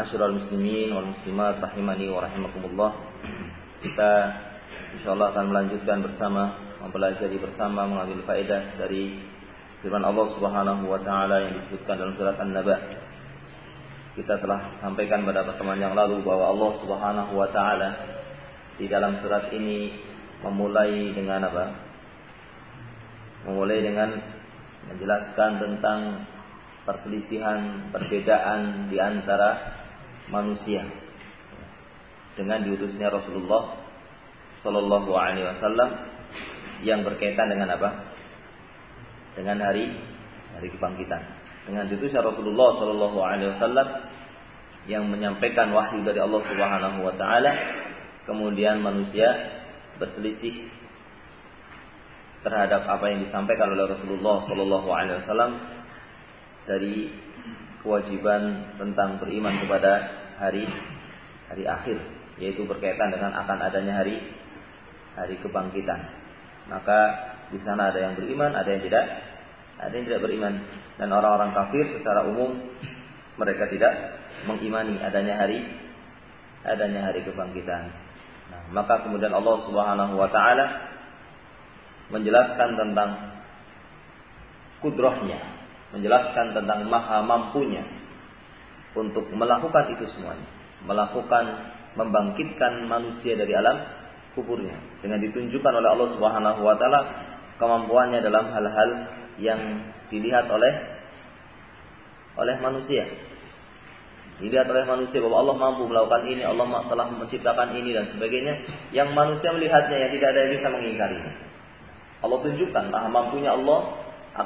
Ma'asyiral muslimin wal muslimat rahimani wa rahimakumullah. Kita insyaallah akan melanjutkan bersama, mempelajari bersama, mengambil faedah dari firman Allah Subhanahu wa taala yang disebutkan dalam surat An-Naba. Kita telah sampaikan pada pertemuan yang lalu bahwa Allah Subhanahu wa taala di dalam surat ini memulai dengan apa? Memulai dengan menjelaskan tentang perselisihan, perbedaan di antara manusia dengan diutusnya Rasulullah Sallallahu Alaihi Wasallam yang berkaitan dengan apa? Dengan hari kebangkitan. Dengan diutusnya Rasulullah Sallallahu Alaihi Wasallam yang menyampaikan wahyu dari Allah Subhanahu Wa Taala, kemudian manusia berselisih terhadap apa yang disampaikan oleh Rasulullah Sallallahu Alaihi Wasallam dari kewajiban tentang beriman kepada hari akhir, yaitu berkaitan dengan akan adanya hari kebangkitan. Maka di sana ada yang beriman, ada yang tidak beriman, dan orang-orang kafir secara umum mereka tidak mengimani adanya hari kebangkitan. Nah, maka kemudian Allah Subhanahu wa taala menjelaskan tentang kudrahnya, menjelaskan tentang maha mampunya untuk melakukan itu semuanya, membangkitkan manusia dari alam kuburnya dengan ditunjukkan oleh Allah Subhanahu wa taala kemampuannya dalam hal-hal yang dilihat oleh manusia. Dilihat oleh manusia bahwa Allah mampu melakukan ini, Allah telah menciptakan ini dan sebagainya, yang manusia melihatnya, yang tidak ada yang bisa mengingkarinya. Allah tunjukkan maha mampunya Allah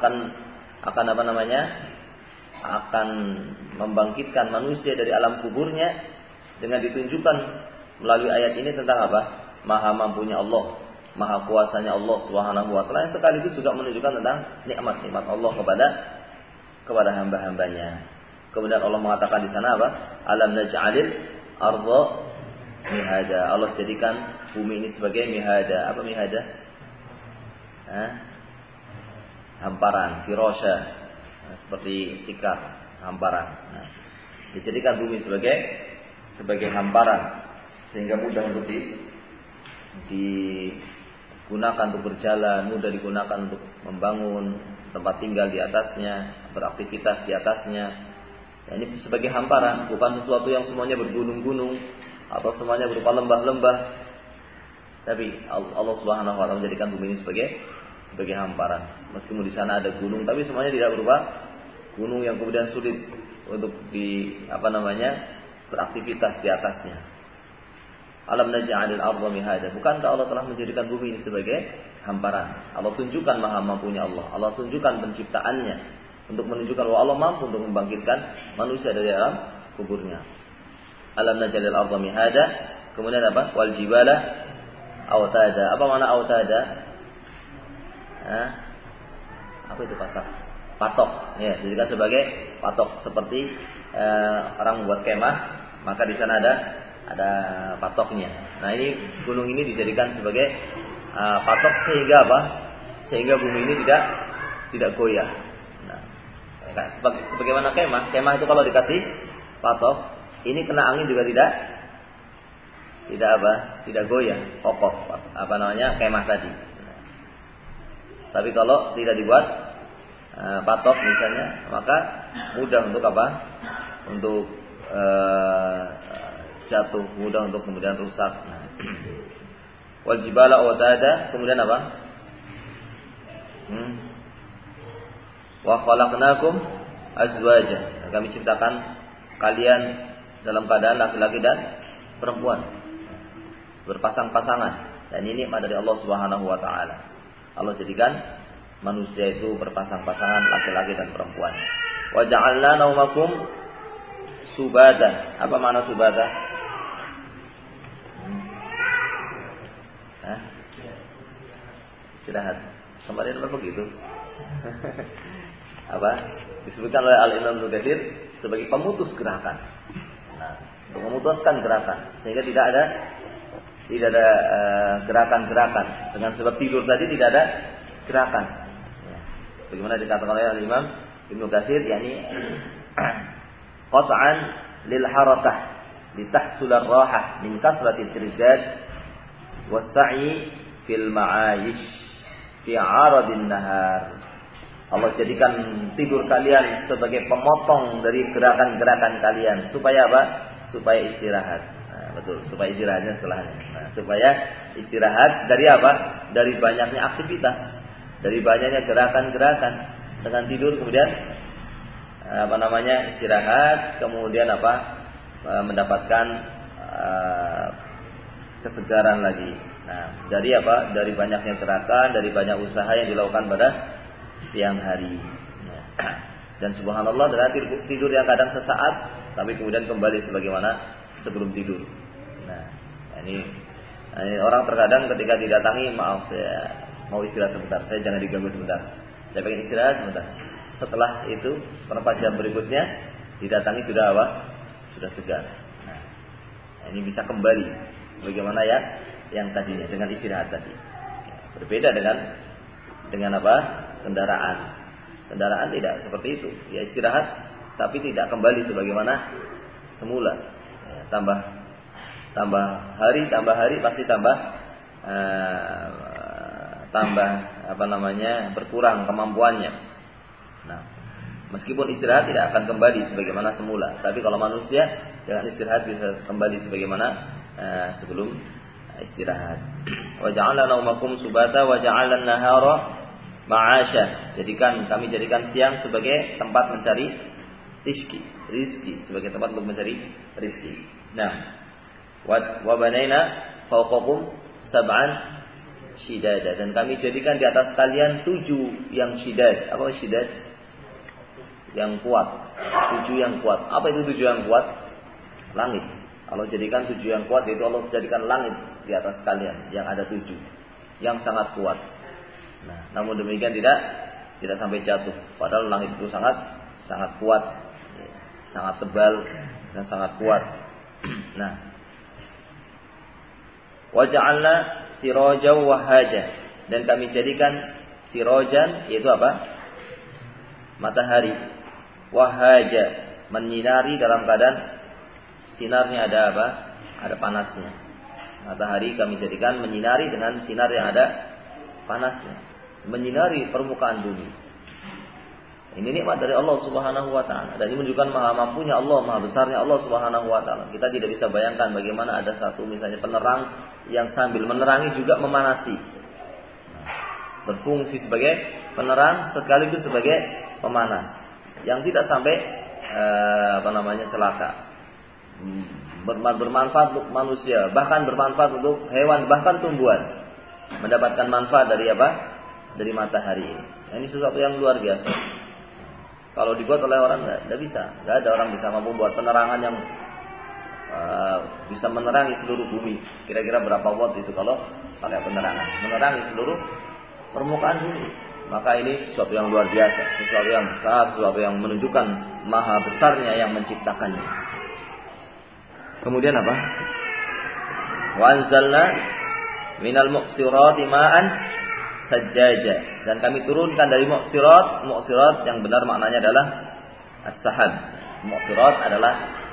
akan membangkitkan manusia dari alam kuburnya dengan ditunjukkan melalui ayat ini tentang apa? Maha mampunya Allah, maha kuasanya Allah Subhanahu wa taala, yang sekaligus juga menunjukkan tentang nikmat-nikmat Allah kepada hamba-hambanya. Kemudian Allah mengatakan di sana apa? Alam naj'alil ardha mihada. Allah jadikan bumi ini sebagai mihada. Apa mihada? Hamparan, firasha, seperti tikar, hamparan. Nah, dijadikan bumi sebagai hamparan sehingga mudah untuk digunakan untuk berjalan, mudah digunakan untuk membangun tempat tinggal di atasnya, beraktivitas di atasnya. Ya, ini sebagai hamparan, bukan sesuatu yang semuanya bergunung-gunung atau semuanya berupa lembah-lembah. Tapi Allah Subhanahu wa taala menjadikan bumi ini sebagai hamparan. Meskipun di sana ada gunung, tapi semuanya tidak berupa gunung yang kemudian sulit untuk beraktivitas di atasnya. Alam naj'alil ardha mihada. Bukankah Allah telah menjadikan bumi ini sebagai hamparan? Allah tunjukkan maha mampunya Allah. Allah tunjukkan penciptaannya untuk menunjukkan bahwa Allah mampu untuk membangkitkan manusia dari alam kuburnya. Alam naj'alil ardha mihada. Kemudian apa? Wal jibala autada. Apa makna autada? Apa itu patok? Ya, dijadikan sebagai patok seperti orang membuat kemah, maka di sana ada patoknya. Nah, ini gunung ini dijadikan sebagai patok sehingga apa? Sehingga bumi ini tidak goyah. Nah, sebagaimana kemah itu kalau dikasih patok, ini kena angin juga tidak goyah, kokoh. Kemah tadi. Tapi kalau tidak dibuat patok misalnya, maka mudah untuk apa? Untuk jatuh, mudah untuk kemudian rusak. Wal jibala autada, kemudian apa? Wa khalaqnakum azwaja. Kami ciptakan kalian dalam keadaan laki-laki dan perempuan, berpasang-pasangan. Dan ini nikmat dari Allah Subhanahu wa taala. Allah jadikan manusia itu berpasang-pasangan laki-laki dan perempuan. Wa ja'alna naumakum subata. Apa makna subata? Istirahat. Kemarin apa begitu? Apa? Disebutkan oleh Al-Imam Ibnu Katsir sebagai pemutus gerakan. Nah, untuk memutuskan gerakan sehingga tidak ada gerakan-gerakan. Dengan sebab tidur tadi tidak ada gerakan. Ya. Bagaimana dikatakan oleh Imam Ibnu Katsir, yakni qat'an lil harakah litahsul ar-rahah min kasrati al-irjad was-sa'i fil ma'ayish fi 'aradin nahar. Allah jadikan tidur kalian sebagai pemotong dari gerakan-gerakan kalian supaya apa? Supaya istirahat. Nah, betul, supaya istirahatnya setelahnya. Nah, supaya istirahat dari apa? Dari banyaknya aktivitas, dari banyaknya gerakan-gerakan. Dengan tidur kemudian istirahat, kemudian mendapatkan kesegaran lagi. Nah, dari apa? Dari banyaknya gerakan, dari banyak usaha yang dilakukan pada siang hari. Dan subhanallah, dari tidur yang kadang sesaat, tapi kemudian kembali sebagaimana sebelum tidur. Nah, ini orang terkadang ketika didatangi, maaf saya mau istirahat sebentar, saya jangan diganggu sebentar, saya pengen istirahat sebentar. Setelah itu, beberapa jam berikutnya didatangi sudah apa? Sudah segar. Nah, ini bisa kembali sebagaimana ya yang tadinya dengan istirahat tadi. Berbeda dengan apa? Kendaraan. Kendaraan tidak seperti itu. Ya istirahat, tapi tidak kembali sebagaimana semula. Ya, tambah hari pasti tambah berkurang kemampuannya. Nah, meskipun istirahat tidak akan kembali sebagaimana semula, tapi kalau manusia dengan istirahat bisa kembali sebagaimana sebelum istirahat. Wa ja'alna naumakum subata wa ja'alna an-nahara ma'asya. Kami jadikan siang sebagai tempat mencari rizki, sebagai tempat untuk mencari rizki. Nah, wa banaina fawqakum sab'an shidada, dan kami jadikan di atas kalian 7 yang shidad. Apa shidad? Yang kuat. 7 yang kuat. Apa itu 7 yang kuat? Langit. Allah jadikan 7 yang kuat, yaitu Allah jadikan langit di atas kalian yang ada 7 yang sangat kuat. Nah, namun demikian tidak sampai jatuh. Padahal langit itu sangat kuat, sangat tebal dan sangat kuat. Nah, waja'alna sirajan wahaja, dan kami jadikan sirajan, yaitu apa? Matahari. Wahaja, menyinari dalam keadaan sinarnya ada apa? Ada panasnya. Matahari kami jadikan menyinari dengan sinar yang ada panasnya, menyinari permukaan bumi. Ini nikmat dari Allah Subhanahu wa taala, dan ini menunjukkan maha mampunya Allah, maha besarnya Allah Subhanahu wa taala. Kita tidak bisa bayangkan bagaimana ada satu misalnya penerang yang sambil menerangi juga memanasi. Berfungsi sebagai penerang sekaligus sebagai pemanas, yang tidak sampai celaka. Bermanfaat untuk manusia, bahkan bermanfaat untuk hewan, bahkan tumbuhan. Mendapatkan manfaat dari apa? Dari matahari ini. Ini sesuatu yang luar biasa. Kalau dibuat oleh orang tidak bisa. Tidak ada orang bisa mampu membuat penerangan yang bisa menerangi seluruh bumi. Kira-kira berapa watt itu kalau pakai penerangan? Menerangi seluruh permukaan bumi. Maka ini sesuatu yang luar biasa, sesuatu yang besar, sesuatu yang menunjukkan maha besarnya yang menciptakannya. Kemudian apa? Wa anzalna minal muqsirati ma'an sajjaja, dan kami turunkan dari muqsirat yang benar maknanya adalah as-sahab. Muqsirat adalah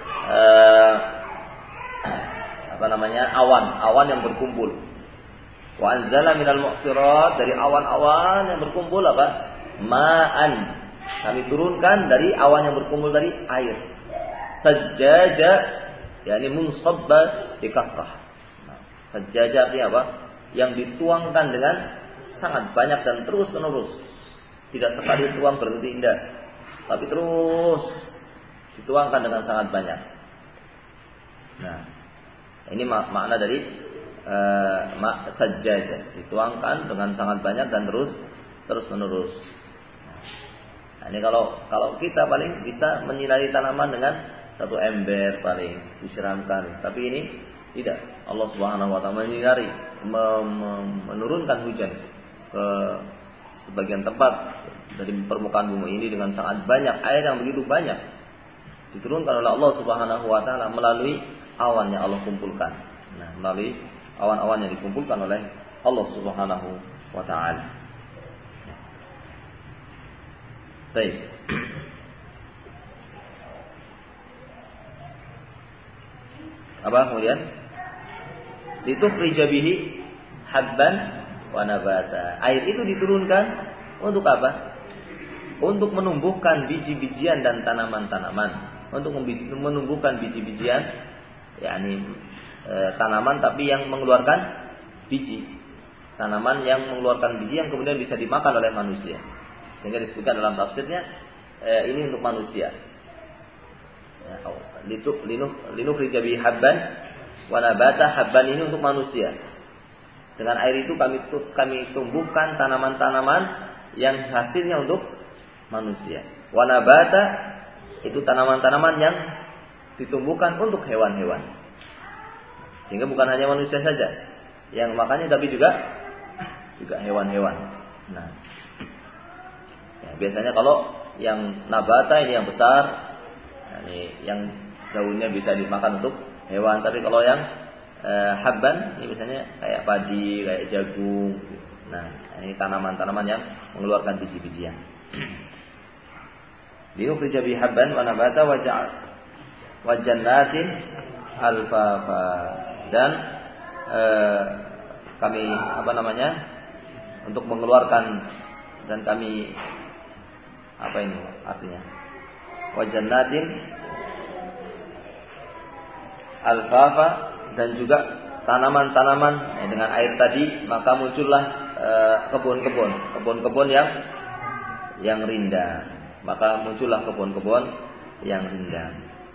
awan yang berkumpul. Wa anzala minal muqsirat, dari awan-awan yang berkumpul apa? Ma'an, kami turunkan dari awan yang berkumpul dari air. Sajjaja, yakni munsabba bi kasrah. Sajjaja artinya apa? Yang dituangkan dengan sangat banyak dan terus menerus. Tidak sekali tuang berhenti, tidak, tapi terus dituangkan dengan sangat banyak. Nah, ini makna dari sajjaja, dituangkan dengan sangat banyak dan terus menerus. Nah, ini kalau kita paling bisa menyinari tanaman dengan satu ember paling disiramkan, tapi ini tidak. Allah Subhanahu wa taala menyinari, menurunkan hujan ke sebagian tempat dari permukaan bumi ini dengan sangat banyak, air yang begitu banyak diturunkan oleh Allah Subhanahu wa taala melalui awan yang Allah kumpulkan. Nah, melalui awan-awan yang dikumpulkan oleh Allah Subhanahu wa taala. Baik. Apa kemudian? Litukhrija bihi habban wa nabata. Air itu diturunkan untuk apa? Untuk menumbuhkan biji-bijian dan tanaman-tanaman. Untuk menumbuhkan biji-bijian, yakni tanaman tapi yang mengeluarkan biji. Tanaman yang mengeluarkan biji yang kemudian bisa dimakan oleh manusia. Sehingga disebutkan dalam tafsirnya ini untuk manusia. Linukhrija bihi habban wa nabata. Habban ini untuk manusia. Dengan air itu kami tumbuhkan tanaman-tanaman yang hasilnya untuk manusia. Wa nabata itu tanaman-tanaman yang ditumbuhkan untuk hewan-hewan. Sehingga bukan hanya manusia saja yang makannya, tapi juga hewan-hewan. Nah, ya, biasanya kalau yang nabata ini yang besar, ini yang daunnya bisa dimakan untuk hewan. Tapi kalau yang habban ini biasanya kayak padi, kayak jagung. Nah, ini tanaman-tanaman yang mengeluarkan biji-bijian. Linukhrija bihi habban wa nabata wa jannatin alfafa. Dan kami untuk mengeluarkan, dan kami ini artinya wa jannatin alfafa, dan juga tanaman-tanaman dengan air tadi, maka muncullah kebun-kebun yang rindang. Maka muncullah kebun-kebun yang rindang.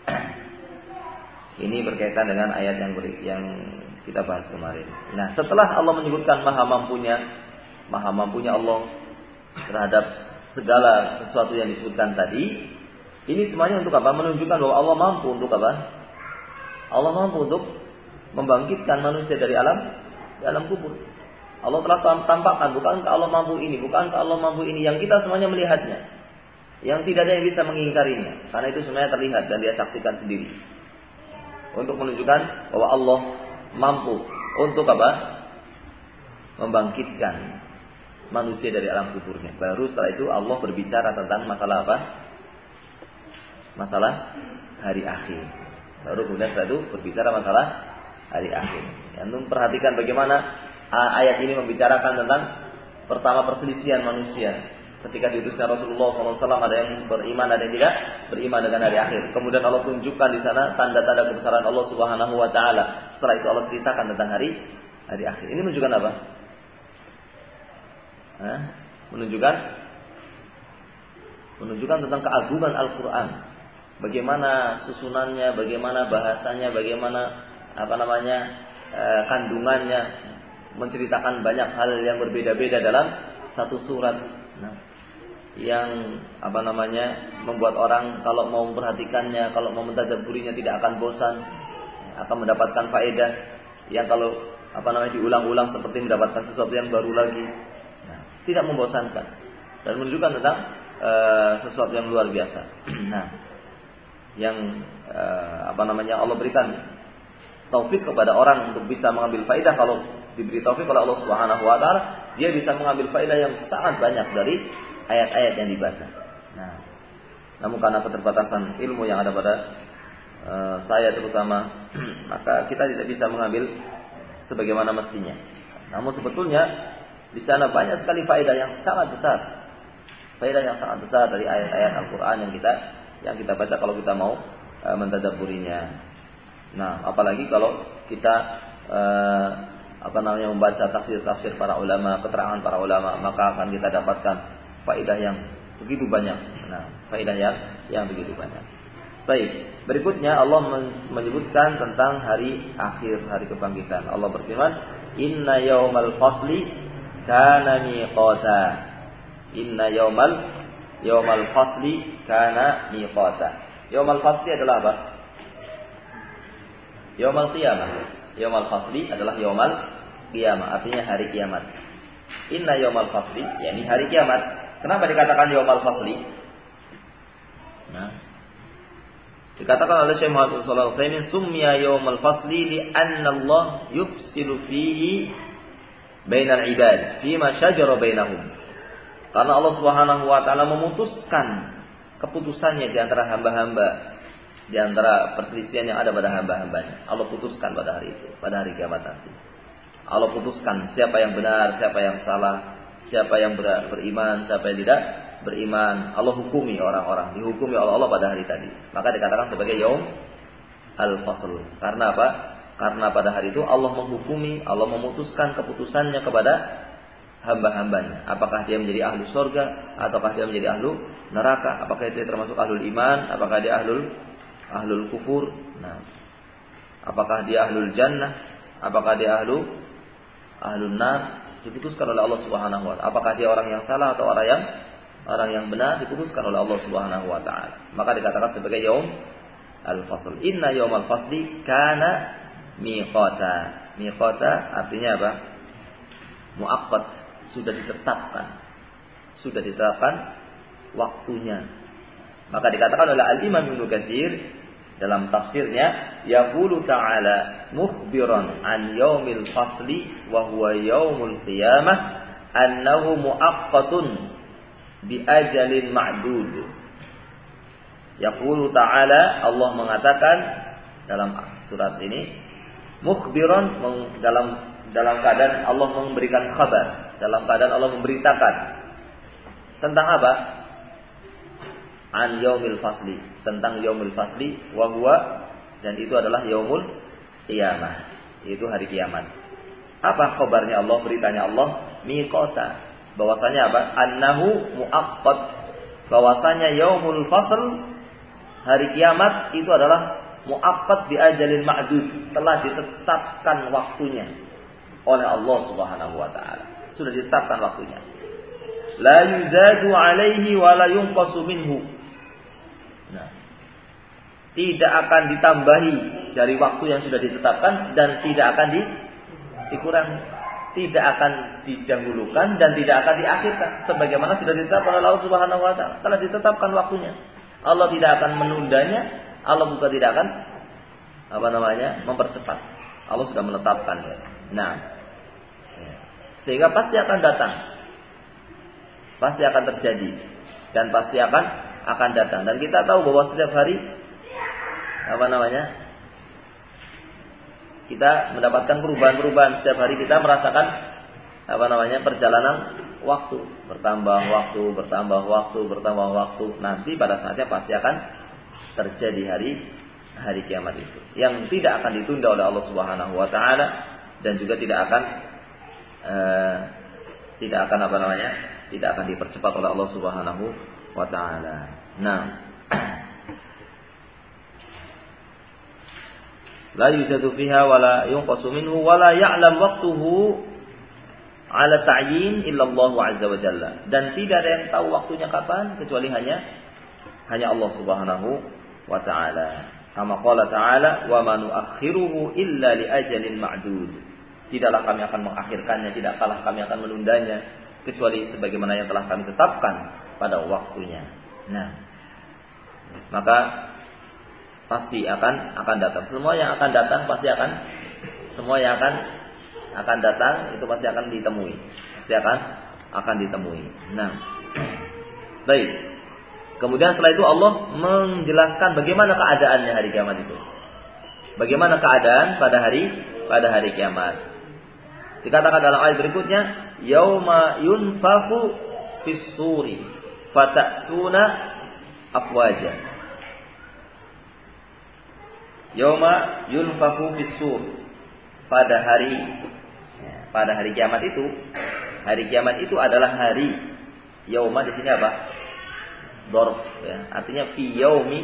Ini berkaitan dengan ayat yang kita bahas kemarin. Nah, setelah Allah menyebutkan maha mampunya Allah terhadap segala sesuatu yang disebutkan tadi, ini semuanya untuk apa? Menunjukkan bahwa Allah mampu untuk apa? Allah mampu untuk membangkitkan manusia dari alam kubur. Allah telah tampakkan, bukankah Allah mampu ini, bukankah Allah mampu ini, yang kita semuanya melihatnya. Yang tidak ada yang bisa mengingkarinya, karena itu semuanya terlihat dan dia saksikan sendiri. Untuk menunjukkan bahwa Allah mampu untuk apa? Membangkitkan manusia dari alam kuburnya. Baru setelah itu Allah berbicara tentang masalah apa? Masalah hari akhir. Baru kemudian setelah itu berbicara masalah hari akhir. Yang perhatikan bagaimana ayat ini membicarakan tentang pertama perselisihan manusia. Ketika diutusnya Rasulullah SAW, ada yang beriman, ada yang tidak beriman dengan hari akhir. Kemudian Allah tunjukkan di sana tanda-tanda kebesaran Allah Subhanahu Wa Taala. Setelah itu Allah ceritakan tentang hari akhir. Ini menunjukkan apa? Menunjukkan tentang keagungan Al-Quran. Bagaimana susunannya, bagaimana bahasanya, bagaimana kandungannya, menceritakan banyak hal yang berbeda-beda dalam satu surat. Nah, yang membuat orang kalau mau memperhatikannya, kalau mau mentadabburinya tidak akan bosan, akan mendapatkan faedah. Yang kalau diulang-ulang seperti mendapatkan sesuatu yang baru lagi. Nah, tidak membosankan dan menunjukkan tentang sesuatu yang luar biasa. Nah, yang Allah berikan taufik kepada orang untuk bisa mengambil faedah. Kalau diberi taufik oleh Allah Subhanahu Wa Taala, dia bisa mengambil faedah yang sangat banyak dari ayat-ayat yang dibaca. Nah, namun karena keterbatasan ilmu yang ada pada saya terutama, maka kita tidak bisa mengambil sebagaimana mestinya. Namun sebetulnya di sana banyak sekali faedah yang sangat besar. Faedah yang sangat besar dari ayat-ayat Al-Qur'an yang kita baca kalau kita mau mentadabburinya. Nah, apalagi kalau kita membaca tafsir para ulama, keterangan para ulama, maka akan kita dapatkan faedah yang begitu banyak. Nah, faedah yang begitu banyak. Baik, berikutnya Allah menyebutkan tentang hari akhir, hari kebangkitan. Allah berfirman, "Inna yaumal fasli kana miqata." Inna yaumal fasli kana miqata. Yaumal fasli adalah apa? Yaumal qiyamah. Yaumal fasli adalah yaumal qiyamah, artinya hari kiamat. Inna yaumal fasli, yakni hari kiamat. Kenapa dikatakan yaumal fasli? Nah, dikatakan oleh Syekh Muhammad sallallahu alaihi wasallam, "Summiya yaumal fasli li'anna Allah yufsilu fihi bainal ibad fima syajara bainahum." Karena Allah Subhanahu wa taala memutuskan keputusannya di antara hamba-hamba di antara perselisihan yang ada pada hamba-hambanya. Allah putuskan pada hari itu, pada hari kiamat nanti. Allah putuskan siapa yang benar, siapa yang salah, siapa yang beriman, siapa yang tidak beriman. Allah hukumi orang-orang, dihukumi oleh Allah pada hari tadi. Maka dikatakan sebagai yaum al-fasl. Karena apa? Karena pada hari itu Allah menghukumi, Allah memutuskan keputusannya kepada hamba-hambanya. Apakah dia menjadi ahlu surga, ataukah dia menjadi ahlu neraka? Apakah dia termasuk ahlul iman, apakah dia ahlul kufur? Nah, apakah dia ahlul jannah, apakah dia ahlun nar? Diputuskan oleh Allah Subhanahu wa taala. Apakah dia orang yang salah atau orang yang benar? Diputuskan oleh Allah Subhanahu wa taala. Maka dikatakan sebagai yaum al-fasl. Inna yaumal fasli kana miqata. Miqata artinya apa? Muaqqat, sudah ditetapkan waktunya. Maka dikatakan oleh Al-Imam Ibnu Katsir dalam tafsirnya, yaqulu ta'ala mukhbiran an yaumil fasli wa huwa yaumul qiyamah annahu muaqqatun bi ajalin ma'dud. Yaqulu ta'ala, Allah mengatakan dalam surat ini, mukhbiran dalam keadaan Allah memberikan kabar, dalam keadaan Allah memberitakan tentang apa? An yaumil fasli, tentang yaumil fasli, wa huwa, dan itu adalah yaumul qiyamah, yaitu hari kiamat. Apa kabarnya Allah, beritanya Allah? Miqata, bahwasanya apa? Annahu muaqqat, bahwasanya yaumul fasl, hari kiamat itu adalah muaqqat bi ajalin ma'dud, telah ditetapkan waktunya oleh Allah Subhanahu wa taala. Sudah ditetapkan waktunya. La yuzadu alaihi wa la yunqasu minhu. Nah, tidak akan ditambahi dari waktu yang sudah ditetapkan dan tidak akan dikurangi, tidak akan didahulukan dan tidak akan diakhirkan, sebagaimana sudah ditetapkan oleh Allah Subhanahu wa taala. Telah ditetapkan waktunya. Allah tidak akan menundanya, Allah juga tidak akan mempercepat. Allah sudah menetapkan. Nah, sehingga pasti akan datang, pasti akan terjadi, dan pasti akan datang. Dan kita tahu bahwa setiap hari kita mendapatkan perubahan-perubahan. Setiap hari kita merasakan perjalanan waktu, bertambah waktu. Nanti pada saatnya pasti akan terjadi hari kiamat itu, yang tidak akan ditunda oleh Allah Subhanahu wa taala, dan juga tidak akan dipercepat oleh Allah Subhanahu wa taala. Nah, la yuzadu fiha wa la yunqasu minhu wa la ya'lam waqtuhu ala ta'yin illa Allah azza wa jalla. Dan tidak ada yang tahu waktunya kapan kecuali hanya Allah Subhanahu wa taala. Kama qala ta'ala, wa ma nu'akhiruhu illa li ajalin ma'dud. Tidaklah kami akan mengakhirkannya, tidaklah kami akan menundanya kecuali sebagaimana yang telah kami tetapkan pada waktunya. Nah, maka pasti akan datang. Semua yang akan datang pasti akan datang, itu pasti akan ditemui. Pasti akan ditemui. Nah, baik. Kemudian setelah itu Allah menjelaskan bagaimana keadaannya hari kiamat itu. Bagaimana keadaan pada hari kiamat. Dikatakan dalam ayat berikutnya, yauma yunfahu fis suri fatatuna afwaja. Yauma yunfahu fis sur, pada hari kiamat itu, hari kiamat itu adalah hari. Yauma di sini apa? Dorf, ya, artinya fi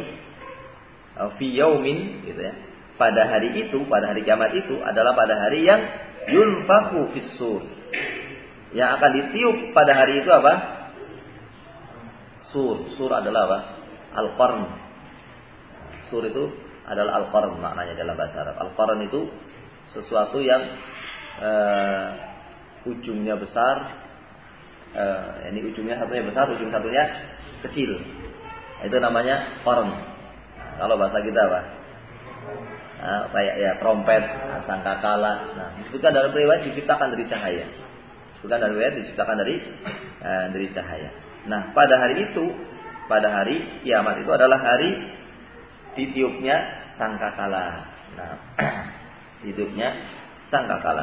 yaumin gitu ya. Pada hari itu, pada hari kiamat itu adalah pada hari yang yunfahu fis sur. Yang akan ditiup pada hari itu apa? Sur. Sur adalah apa? Al-qarn. Sur itu adalah al-qarn maknanya dalam bahasa Arab. Al-qarn itu sesuatu yang ujungnya besar, ini ujungnya satunya besar, ujung satunya kecil. Itu namanya qarn. Kalau bahasa kita apa? Kayak ya trompet, sangkakala. Nah, disebutkan dalam riwayat diciptakan dari cahaya. Disebutkan dalam riwayat diciptakan dari cahaya. Nah, pada hari itu, pada hari kiamat itu adalah hari ditiupnya sangkakala. Nah, ditiupnya sangkakala.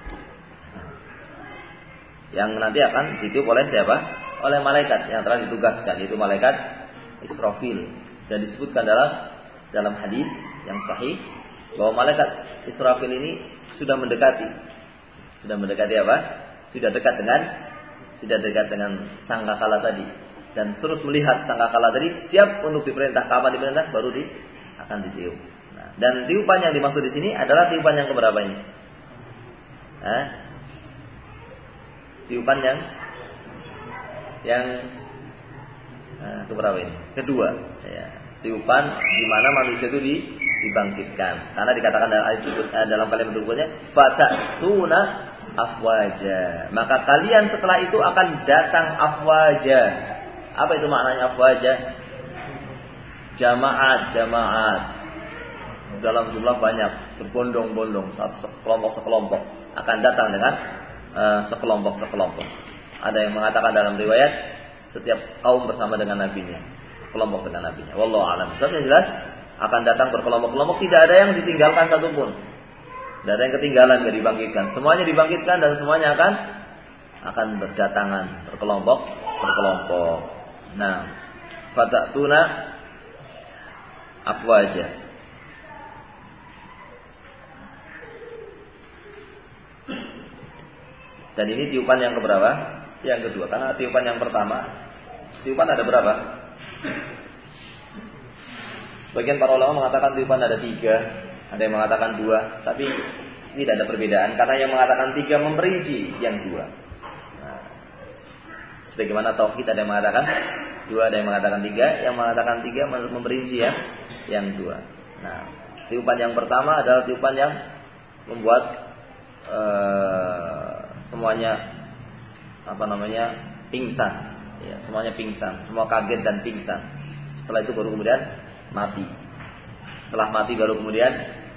Yang nanti akan ditiup oleh siapa? Oleh malaikat yang telah ditugaskan, yaitu malaikat Israfil. Dan disebutkan dalam hadis yang sahih bahwa malaikat Israfil ini sudah mendekati apa? Sudah dekat dengan sangkakala tadi, dan terus melihat sangkakala tadi siap untuk diperintah. Kapan diperintah? Baru akan ditiup. Nah, dan tiupan yang dimaksud di sini adalah tiupan yang keberapa ini? Tiupan yang keberapa ini? Kedua. Ya. Tiupan di mana manusia itu dibangkitkan. Karena dikatakan dalam kalimat berikutnya, fatatuna afwaja. Maka kalian setelah itu akan datang afwaja. Apa itu maknanya afwaja? Jamaat. Dalam jumlah banyak, berbondong-bondong, sekelompok akan datang dengan sekelompok. Ada yang mengatakan dalam riwayat setiap kaum bersama dengan nabinya, kelompok dengan nabinya. Wallahu a'lam. Yang jelas akan datang berkelompok-kelompok, tidak ada yang ditinggalkan satupun. Tidak ada yang ketinggalan, tidak dibangkitkan. Semuanya dibangkitkan dan semuanya akan berdatangan berkelompok. Nah, fatatuna afwaja. Dan ini tiupan yang keberapa? Yang kedua. Karena tiupan yang pertama, tiupan ada berapa? Sebagian para ulama mengatakan tiupan ada 3, ada yang mengatakan 2, tapi tidak ada perbedaan karena yang mengatakan 3 memperinci yang 2. Nah, sebagaimana tauhid ada yang mengatakan 2, ada yang mengatakan 3, yang mengatakan 3 memperinci yang 2. Nah, tiupan yang pertama adalah tiupan yang membuat semuanya pingsan, ya, semuanya pingsan, semua kaget dan pingsan. Setelah itu baru kemudian mati. Setelah mati baru kemudian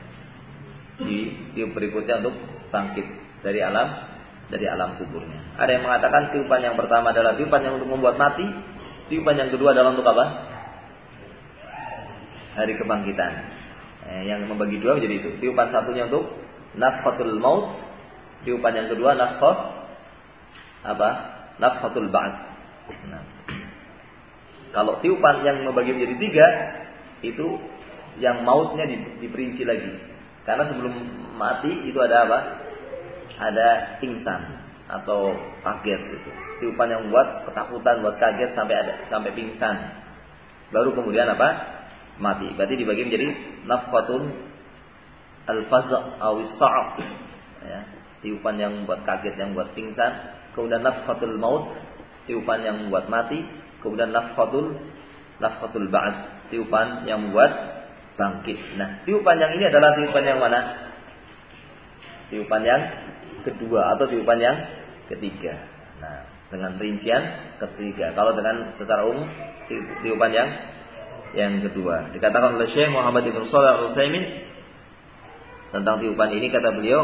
tiup berikutnya untuk bangkit dari alam kuburnya. Ada yang mengatakan tiupan yang pertama adalah tiupan yang untuk membuat mati, tiupan yang kedua adalah untuk apa? Hari kebangkitan. Yang membagi dua menjadi itu. Tiupan satunya untuk nafkhatul maut, tiupan yang kedua nafkhatul ba'd. Nah, kalau tiupan yang membagi menjadi 3 itu yang mautnya diperinci lagi. Karena sebelum mati itu ada apa? Ada pingsan atau kaget gitu. Tiupan yang membuat ketakutan, buat kaget sampai pingsan. Baru kemudian apa? Mati. Berarti dibagi menjadi nafkhatul al-faz' aw as-sa'q. Ya, tiupan yang membuat kaget, yang membuat pingsan, kemudian nafkhatul maut, tiupan yang membuat mati, kemudian nafkhatul ba'd, tiupan yang membuat bangkit. Nah, tiupan yang ini adalah tiupan yang mana? Tiupan yang kedua atau tiupan yang ketiga. Nah, dengan rincian ketiga. Kalau dengan secara umum tiupan yang kedua. Dikatakan oleh Syekh Muhammad Ibn Shalih Al-Utsaimin tentang tiupan ini, kata beliau,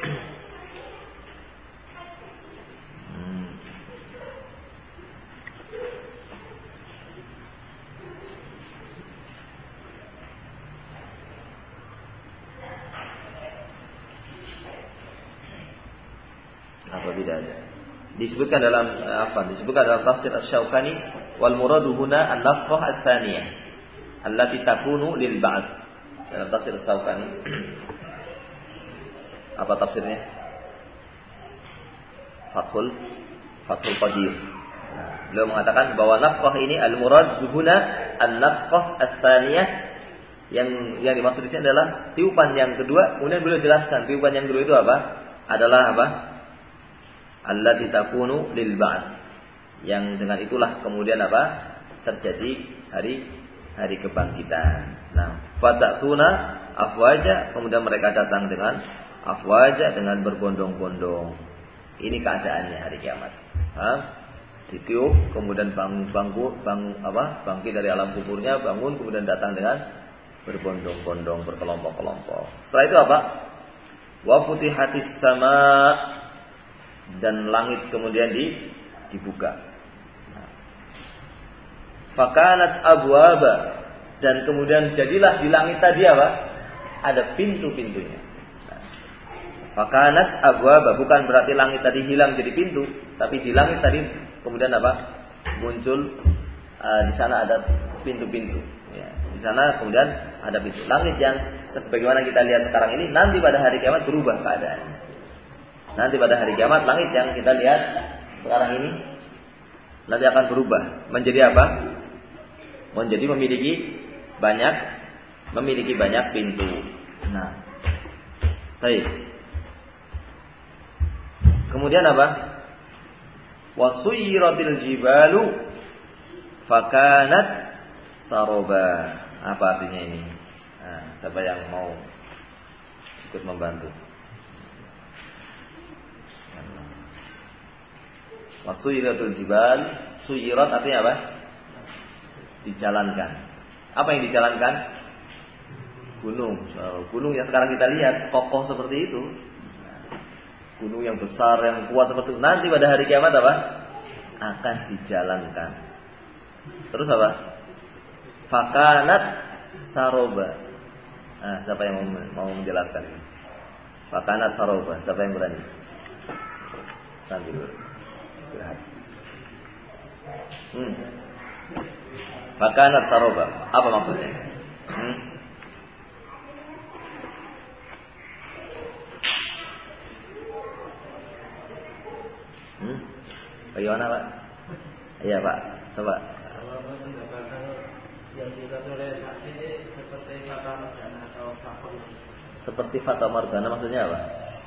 disebutkan dalam tafsir Asy-Syaukani, wal muradu huna an-nafkhah ats-tsaniyah allati takunu lil ba'd. Dalam tafsir Asy-Syaukani, apa tafsirnya? Fathul Qadir. Beliau mengatakan bahwa nafkhah ini al-murad huna an-nafkhah ats-tsaniyah, yang dimaksud di sini adalah tiupan yang kedua. Kemudian beliau jelaskan tiupan yang kedua itu apa? Adalah apa? Allati takunu lil ba'd, yang dengan itulah kemudian apa? Terjadi hari kebangkitan. Nah, fatatuna afwaja, kemudian mereka datang dengan afwaja, dengan berbondong-bondong. Ini keadaannya hari kiamat. Ditiup, kemudian bangkit dari alam kuburnya, bangun, kemudian datang dengan berbondong-bondong, berkelompok-kelompok. Setelah itu apa? Wa futihatis sama, dan langit kemudian dibuka. Fakanat abwaba Dan kemudian jadilah di langit tadi apa? Ada pintu-pintunya. Fakanat abwaba, bukan berarti langit tadi hilang jadi pintu, tapi di langit tadi kemudian apa? Muncul di sana ada pintu-pintu. Ya, di sana kemudian ada pintu. Langit yang sebagaimana kita lihat sekarang ini nanti pada hari kiamat berubah keadaannya. Nanti pada hari kiamat langit yang kita lihat sekarang ini nanti akan berubah menjadi apa? Menjadi memiliki banyak pintu. Nah, baik. Kemudian apa? Wasuyiratil jibalu fakanat saroba. Apa artinya ini? Nah, siapa yang mau ikut membantu? Wasuyiratul jibal, suyirat artinya apa? Dijalankan. Apa yang dijalankan? Gunung. Gunung yang sekarang kita lihat kokoh seperti itu. Gunung yang besar, yang kuat seperti itu. Nanti pada hari kiamat apa? Akan dijalankan. Terus apa? Fakanat saroba. Nah, siapa yang mau menjelaskan ini? Fakanat saroba. Siapa yang berani? Nanti dulu. Fakanat saroba. Apa maksudnya? Bagaimana Pak? Iya Pak, coba. Yang ditulis ini seperti Fata Morgana atau Fakon. Seperti Fata Morgana maksudnya apa?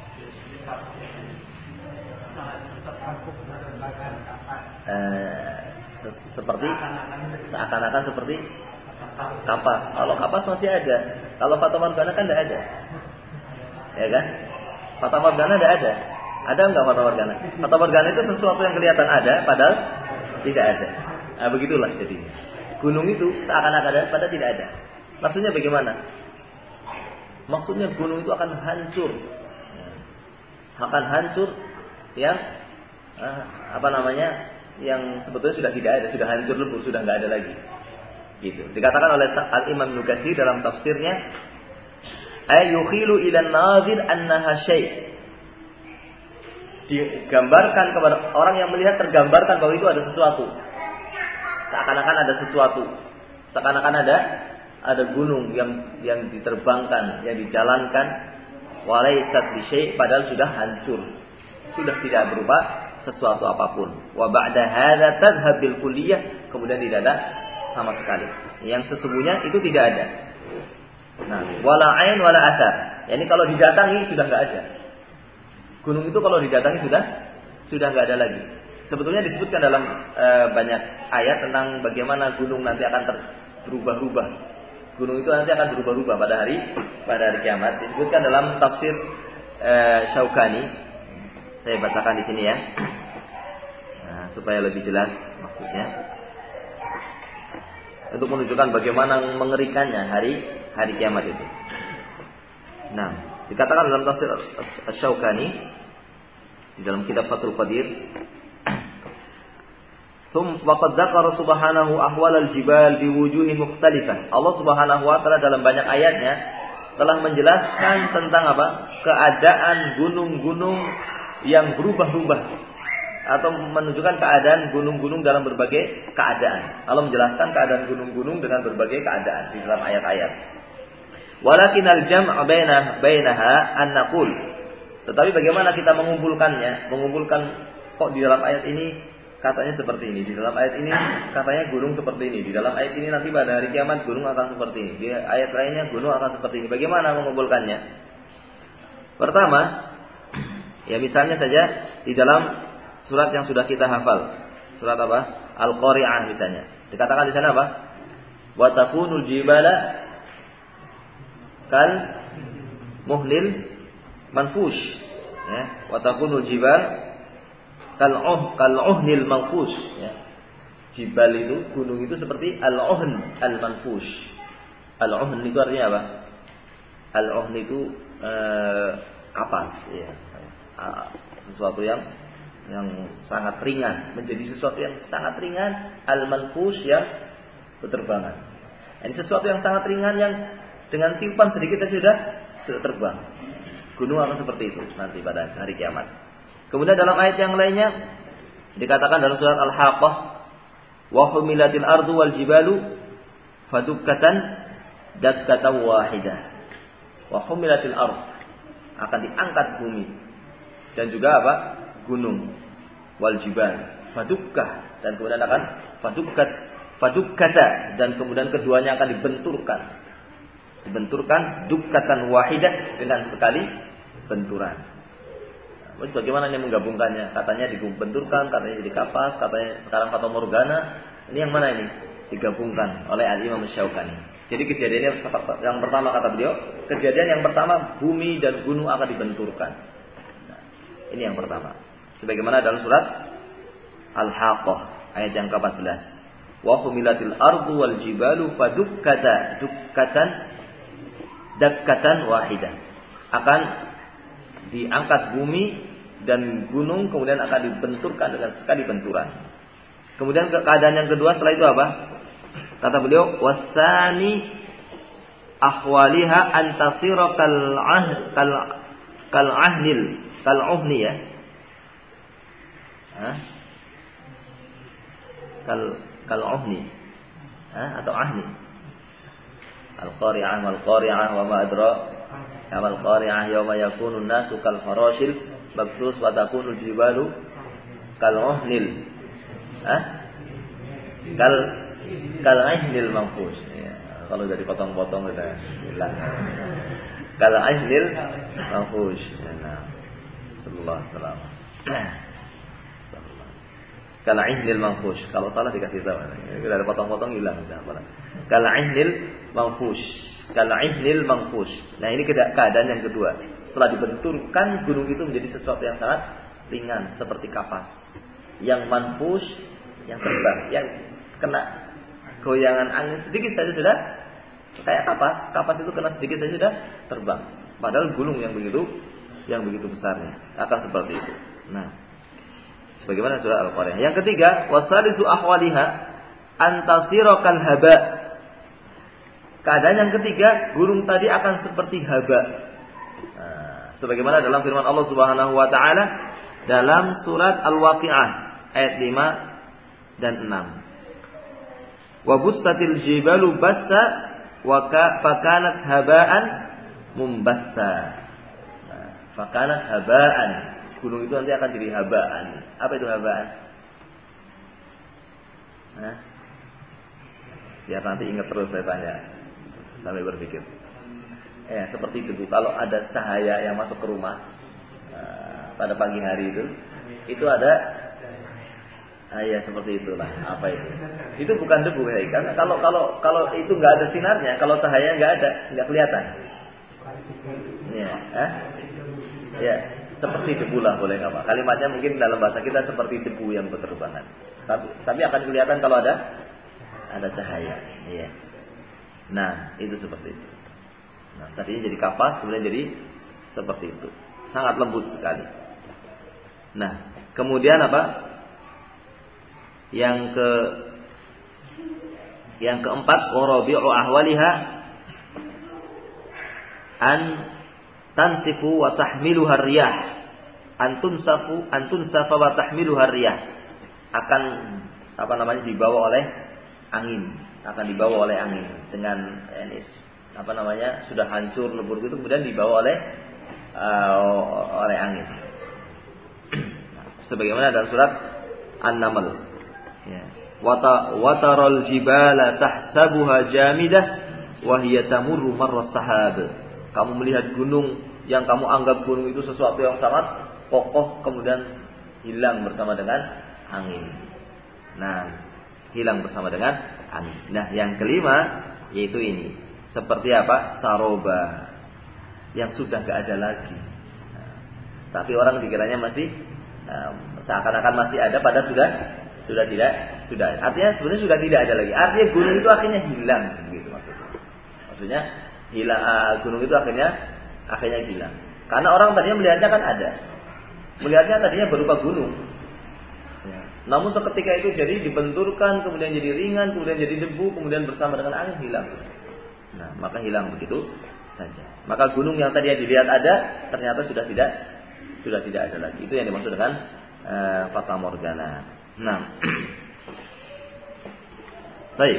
Seperti seakan-akan seperti kapas. Kalau kapas masih ada. Kalau Fata Morgana kan tidak ada. Ya kan? Fata Morgana tidak ada. Ada enggak Fata Morgana? Fata Morgana itu sesuatu yang kelihatan ada padahal tidak ada. Nah, begitulah jadinya. Gunung itu seakan-akan ada padahal tidak ada. Maksudnya bagaimana? Maksudnya gunung itu akan hancur. Akan hancur yang yang sebetulnya sudah tidak ada, sudah hancur lebur, sudah enggak ada lagi. Gitu. Dikatakan oleh Al-Imam Nukatsir dalam tafsirnya, ay yukhilu ila an-nazir annaha syai'. Digambarkan kepada orang yang melihat, tergambarkan bahwa itu ada sesuatu. Seakan-akan ada sesuatu. Seakan-akan ada gunung yang diterbangkan, yang dijalankan, walaysat bi syai', padahal sudah hancur. Sudah tidak berupa sesuatu apapun. Wa ba'da hadza tadhhab bil kulliyah, kemudian tidak ada sama sekali. Yang sesungguhnya itu tidak ada. Nah, wala ain wala athar. Yani kalau didatangi sudah enggak ada. Gunung itu kalau didatangi sudah enggak ada lagi. Sebetulnya disebutkan dalam banyak ayat tentang bagaimana gunung nanti akan berubah-ubah. Gunung itu nanti akan berubah-ubah pada hari kiamat. Disebutkan dalam tafsir Syaukani. Saya bacakan di sini ya. Nah, supaya lebih jelas maksudnya. Untuk menunjukkan bagaimana mengerikannya hari kiamat itu. Nah, dikatakan dalam tafsir Syaukani di dalam kitab Fathul Qadir, waqad dzakara subhanahu ahwal al-jibal biwujuhi mukhtalifah. Allah Subhanahu wa taala dalam banyak ayatnya telah menjelaskan tentang apa? Keadaan gunung-gunung yang berubah-ubah atau menunjukkan keadaan gunung-gunung dalam berbagai keadaan. Allah menjelaskan keadaan gunung-gunung dengan berbagai keadaan di dalam ayat-ayat. Walakin al-jam' bainaha an naqul. Tetapi bagaimana kita mengumpulkannya? Mengumpulkan kok di dalam ayat ini katanya seperti ini, di dalam ayat ini katanya gunung seperti ini, di dalam ayat ini nanti pada hari kiamat gunung akan seperti ini, di ayat lainnya gunung akan seperti ini. Bagaimana mengumpulkannya? Pertama, ya misalnya saja di dalam surat yang sudah kita hafal, surat apa? Al-Qari'ah misalnya. Dikatakan di sana apa? Wa takunul jibala kal muhlil manfush, ya, wa takunul jibal kal uhnil manfush, ya. Jibal itu, gunung itu seperti al-uhn al-manfush. Al-uhn itu artinya apa? Al-uhn itu kapas, ya. Sesuatu yang sangat ringan, menjadi sesuatu yang sangat ringan, al-manfush yang berterbangan. Ini sesuatu yang sangat ringan yang dengan tiupan sedikit sudah terbang. Gunung akan seperti itu nanti pada hari kiamat. Kemudian dalam ayat yang lainnya dikatakan dalam surat Al-Haqqah, wa humilatil ardu wal jibalu fadukkatan dakkatan wahidah. Wa humilatil ard, akan diangkat bumi dan juga apa? Gunung. Wal jibal fadukkah, dan kemudian akan fadukkata, dan kemudian keduanya akan dibenturkan dukkatan wahidah, dengan sekali benturan. Nah, bagaimana ini menggabungkannya? Katanya dibenturkan, katanya jadi kapas, katanya sekarang fata morgana. Ini yang mana ini? Digabungkan oleh Al-Imam Syaukani. Jadi kejadiannya yang pertama kata beliau, kejadian yang pertama bumi dan gunung akan dibenturkan. Nah, ini yang pertama. Sebagaimana dalam surat Al-Haqqah ayat yang ke-14. Wa humilatil ardu wal jibalu fadukkata dakkatan wahidah. Akan diangkat bumi dan gunung, kemudian akan dibenturkan dengan sekali benturan. Kemudian keadaan yang kedua setelah itu apa? Kata beliau, wasani ahwaliha antasira kal uhni ya. Kal uhni. Atau ahni. Al-qari'ah wal-qari'ah wa ma adra kamal qari'ah yawma yakunu an-nasu kal farashil mabthus wa takunu al-jibalu kal uhnil. Kal aihnil manfush. Ya, kalau dari potong-potong sudah hilang. Kal aihnil manfush. Nah, sallallahu alaihi wasallam. Kal aihnil manfush. Kalau salah dikasih tahu. Kalau ada potong-potong hilang sudah. Kal aihnil manfush. Kal aihnil manfush. Nah, ini keadaan yang kedua. Setelah dibenturkan, gunung itu menjadi sesuatu yang sangat ringan seperti kapas. Yang manfush, yang terbang, yang kena goyangan angin sedikit saja sudah kayak kapas. Kapas itu kena sedikit saja sudah terbang. Padahal gunung yang begitu besarnya akan seperti itu. Nah, sebagaimana surah Al-Qari'ah. Yang ketiga, wasalisu ahwaliha antasira kal haba. Keadaan yang ketiga, gunung tadi akan seperti haba. Nah, sebagaimana dalam firman Allah Subhanahu wa taala dalam surat Al-Waqi'ah ayat 5 dan 6. Wa bustatil jibalu bassa wa fakanat haba'an mumbassa. Nah, fakanat haba'an. Gunung itu nanti akan jadi haba'an. Apa itu haba'an? Biar nanti ingat terus saya tanya sampai berpikir. Seperti debu. Kalau ada cahaya yang masuk ke rumah pada pagi hari itu ada. Ya seperti itulah. Apa itu? Itu bukan debu ya. Karena kalau itu nggak ada sinarnya, kalau cahaya nggak ada, nggak kelihatan. Ya, seperti debu lah boleh nggak Pak? Kalimatnya mungkin dalam bahasa kita seperti debu yang berterbangan. Tapi akan kelihatan kalau ada cahaya. Iya. Nah, itu seperti itu. Nah, tadinya jadi kapas, kemudian jadi seperti itu. Sangat lembut sekali. Nah, kemudian apa? Yang keempat, warabi'u ahwaliha an tansifu wa tahmiluha riyah. Antunsafa wa tahmiluha riyah. Akan dibawa oleh angin, dengan sudah hancur lebur gitu, kemudian dibawa oleh angin. Sebagaimana dalam surat An-Naml. Wataral jibala tahsabuha jamidah wa hiya tamurru marras sahab. Kamu melihat gunung yang kamu anggap gunung itu sesuatu yang sangat kokoh, kemudian hilang bersama dengan angin. Nah, hilang bersama dengan angin. Nah, yang kelima yaitu ini. Seperti apa? Saroba yang sudah enggak ada lagi. Tapi orang dikiranya masih seakan-akan masih ada, pada sudah tidak, artinya sebenarnya sudah tidak ada lagi. Artinya gunung itu akhirnya hilang, gitu maksudnya hilang, gunung itu akhirnya hilang. Karena orang tadinya melihatnya kan ada, melihatnya tadinya berupa gunung, Ya. Namun seketika itu jadi dibenturkan, kemudian jadi ringan, kemudian jadi debu, kemudian bersama dengan angin hilang. Nah, maka hilang begitu saja. Maka gunung yang tadi dilihat ada, ternyata sudah tidak ada lagi. Itu yang dimaksud dengan fata morgana. Nah, baik.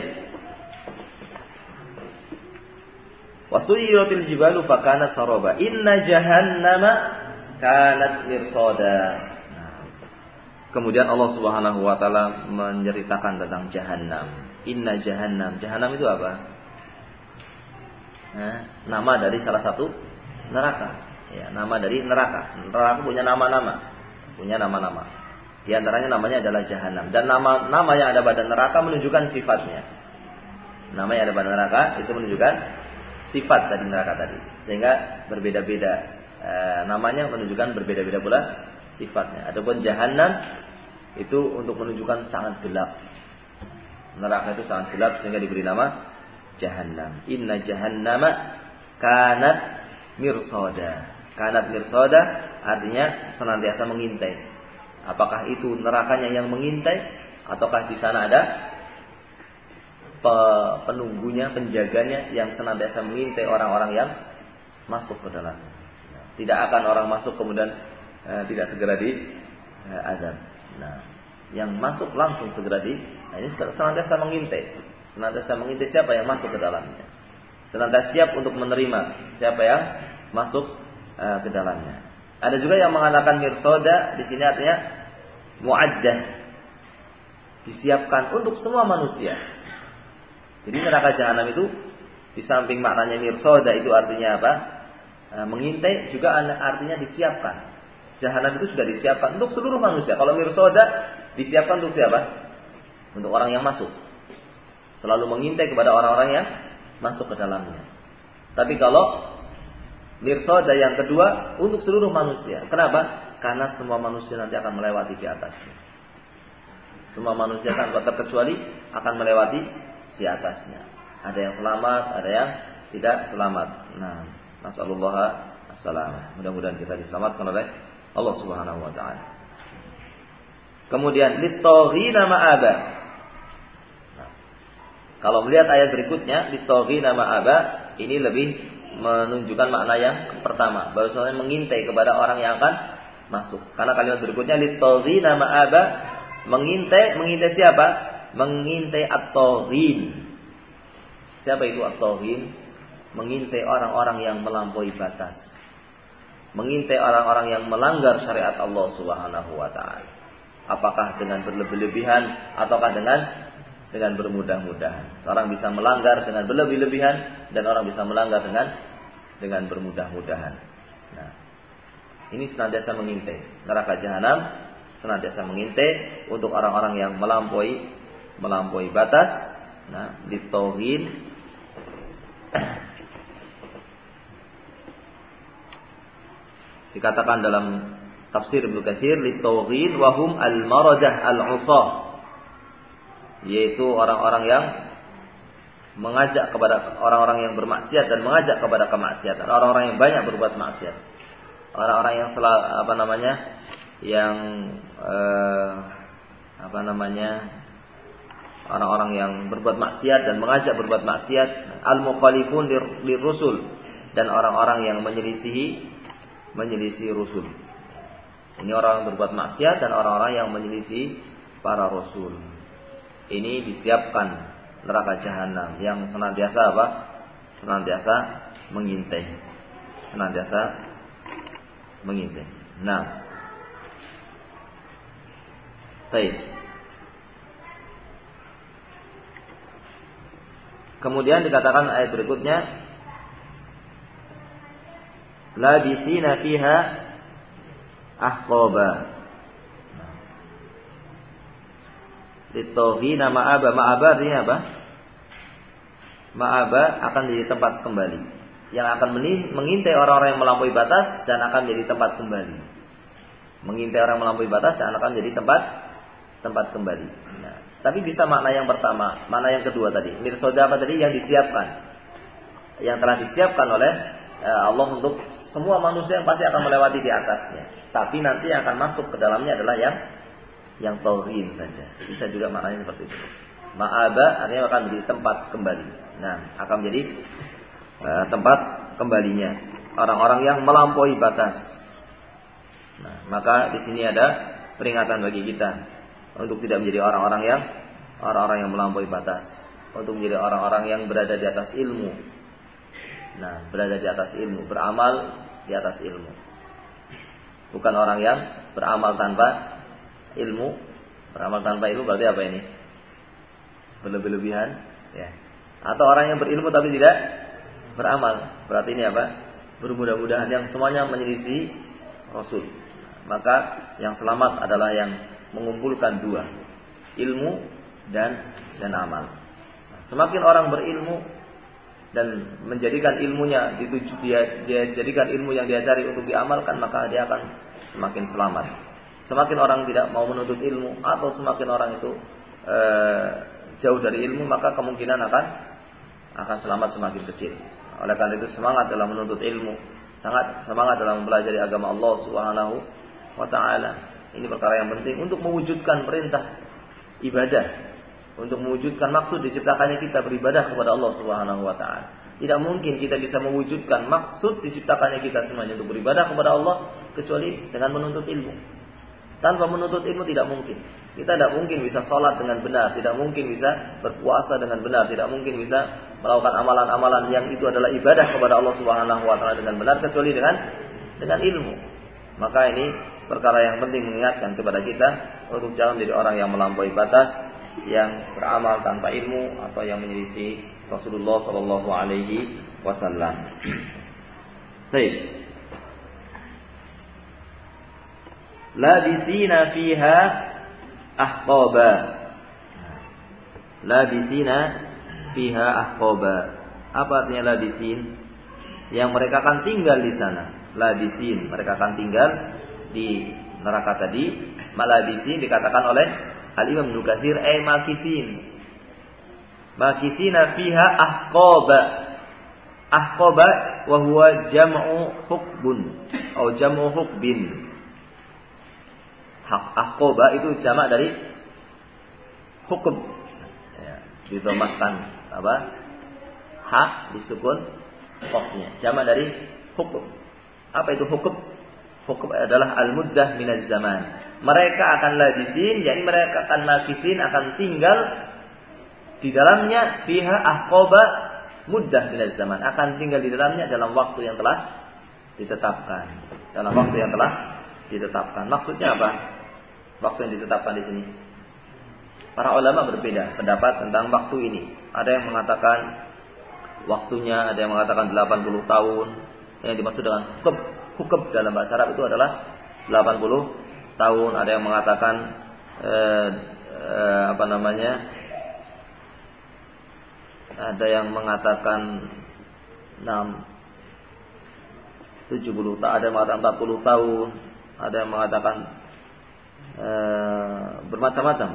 Wasuyiratil jibalu fakanat saraba. Inna jahannama kanat mirsada. Kemudian Allah Subhanahu wa taala menceritakan tentang Jahannam. Inna Jahannam. Jahannam itu apa? Nama dari salah satu neraka. Ya, nama dari neraka. Neraka punya nama-nama. Di antaranya namanya adalah Jahannam. Dan nama yang ada pada neraka menunjukkan sifatnya. Nama yang ada pada neraka itu menunjukkan sifat dari neraka tadi. Sehingga berbeda-beda. Namanya menunjukkan berbeda-beda pula sifatnya. Adapun Jahannam itu untuk menunjukkan sangat gelap. Neraka itu sangat gelap sehingga diberi nama Jahannam. Inna Jahannama kanat mirsada. Kanat mirsada artinya senantiasa mengintai. Apakah itu nerakanya yang mengintai ataukah di sana ada penunggunya, penjaganya yang senantiasa mengintai orang-orang yang masuk ke dalamnya. Tidak akan orang masuk kemudian tidak segera diazab. Nah, yang masuk langsung segera ini senantiasa mengintai. Senantiasa mengintai siapa yang masuk ke dalamnya. Senantiasa siap untuk menerima siapa yang masuk ke dalamnya. Ada juga yang mengatakan mirsoda di sini artinya muaddah. Disiapkan untuk semua manusia. Jadi neraka Jahannam itu di samping maknanya mirsoda itu artinya apa? Mengintai juga artinya disiapkan. Jahannam itu sudah disiapkan untuk seluruh manusia. Kalau mirsoda disiapkan untuk siapa? Untuk orang yang masuk. Selalu mengintai kepada orang-orang yang masuk ke dalamnya. Tapi kalau mirsoda yang kedua untuk seluruh manusia. Kenapa? Karena semua manusia nanti akan melewati di atasnya. Semua manusia akan terkecuali akan melewati di atasnya. Ada yang selamat, ada yang tidak selamat. Nah, nasallallahu assalam. Mudah-mudahan kita diselamatkan oleh Allah Subhanahu wa taala. Kemudian lit-taghina ma'aba. Nah, kalau melihat ayat berikutnya lit-taghina ma'aba, ini lebih menunjukkan makna yang pertama, bahwasanya mengintai kepada orang yang akan masuk. Karena kalimat berikutnya lit-taghina ma'aba, mengintai siapa? Mengintai at-taghin. Siapa itu at-taghin? Mengintai orang-orang yang melampaui batas. Mengintai orang-orang yang melanggar syariat Allah Subhanahu wa taala. Apakah dengan berlebih-lebihan ataukah dengan bermudah-mudahan. Seorang bisa melanggar dengan berlebih-lebihan dan orang bisa melanggar dengan bermudah-mudahan. Nah, ini senantiasa mengintai. Neraka Jahannam senantiasa mengintai untuk orang-orang yang melampaui batas. Nah, ditauhin dikatakan dalam tafsir Ibnu Katsir litawghin wa hum al-marajah al-usah, yaitu orang-orang yang mengajak kepada orang-orang yang bermaksiat dan mengajak kepada kemaksiatan, orang-orang yang banyak berbuat maksiat, orang-orang yang orang-orang yang berbuat maksiat dan mengajak berbuat maksiat, al-mukhalifun lirusul, dan orang-orang yang menyelisih Rasul. Ini orang yang berbuat maksiat dan orang-orang yang menyelisih para Rasul. Ini disiapkan neraka Jahannam yang senantiasa apa? Senantiasa mengintai. Nah, baik. Kemudian dikatakan ayat berikutnya labisina fiha ahqaba. Litoghina ma'aba. Ma'aba artinya apa? Ma'aba akan jadi tempat kembali, yang akan mengintai orang-orang yang melampaui batas dan akan jadi tempat kembali. Mengintai orang melampaui batas dan akan jadi tempat kembali. Nah, tapi bisa makna yang pertama, makna yang kedua tadi. Mirsoda apa tadi? Yang disiapkan, yang telah disiapkan oleh Allah untuk semua manusia yang pasti akan melewati di atasnya. Tapi nanti yang akan masuk ke dalamnya adalah yang taghin saja. Bisa juga maknanya seperti itu. Ma'aba artinya akan menjadi tempat kembali. Nah, akan menjadi tempat kembalinya orang-orang yang melampaui batas. Nah, maka di sini ada peringatan bagi kita untuk tidak menjadi orang-orang yang melampaui batas, untuk menjadi orang-orang yang berada di atas ilmu. Nah, berada di atas ilmu, beramal di atas ilmu. Bukan orang yang beramal tanpa ilmu. Beramal tanpa ilmu berarti apa ini? Berlebih-lebihan, ya. Atau orang yang berilmu tapi tidak beramal. Berarti ini apa? Bermudah-mudahan yang semuanya menyelisih Rasul. Maka yang selamat adalah yang mengumpulkan dua, ilmu dan amal. Semakin orang berilmu dan menjadikan ilmunya dia jadikan ilmu yang dia cari untuk diamalkan, maka dia akan semakin selamat. Semakin orang tidak mau menuntut ilmu atau semakin orang itu jauh dari ilmu, maka kemungkinan akan selamat semakin kecil. Oleh karena itu semangat dalam menuntut ilmu, semangat dalam mempelajari agama Allah Subhanahu wa taala. Ini perkara yang penting untuk mewujudkan perintah ibadah, untuk mewujudkan maksud diciptakannya kita beribadah kepada Allah Subhanahu wa taala. Tidak mungkin kita bisa mewujudkan maksud diciptakannya kita semuanya untuk beribadah kepada Allah kecuali dengan menuntut ilmu. Tanpa menuntut ilmu tidak mungkin. Kita tidak mungkin bisa sholat dengan benar, tidak mungkin bisa berpuasa dengan benar, tidak mungkin bisa melakukan amalan-amalan yang itu adalah ibadah kepada Allah Subhanahu wa taala dengan benar kecuali dengan ilmu. Maka ini perkara yang penting mengingatkan kepada kita untuk jangan menjadi orang yang melampaui batas, yang beramal tanpa ilmu atau yang menyelisih Rasulullah sallallahu alaihi wasallam. Baik. Labisina fiha ahqaba. Labisina fiha ahqaba. Apa artinya labisin? Yang mereka akan tinggal di sana. Labisin, mereka akan tinggal di neraka tadi. Malabisin dikatakan oleh Al-Imam Ibnu Katsir makisin. Makisina fiha ahqaba. Ahqaba wa huwa jam'u hukbun atau jam'u hukbin. Ahqaba itu jamak dari hukum. Ya, didhammahkan apa? Hak disukun qafnya. Jamak dari hukum. Apa itu hukum? Hukum adalah al-muddah minaz zaman. Mereka akan labisin, yakni mereka akan makisin, akan tinggal di dalamnya fiha ahqaba muddah minaz zaman. Akan tinggal di dalamnya dalam waktu yang telah ditetapkan. Dalam waktu yang telah ditetapkan. Maksudnya apa? Waktu yang ditetapkan di sini. Para ulama berbeda pendapat tentang waktu ini. Ada yang mengatakan waktunya, ada yang mengatakan 80 tahun. Yang dimaksud dengan hukum dalam bahasa Arab itu adalah 80 tahun. Ada yang mengatakan ada yang mengatakan 70 tahun, ada yang mengatakan 40 tahun, ada yang mengatakan bermacam-macam.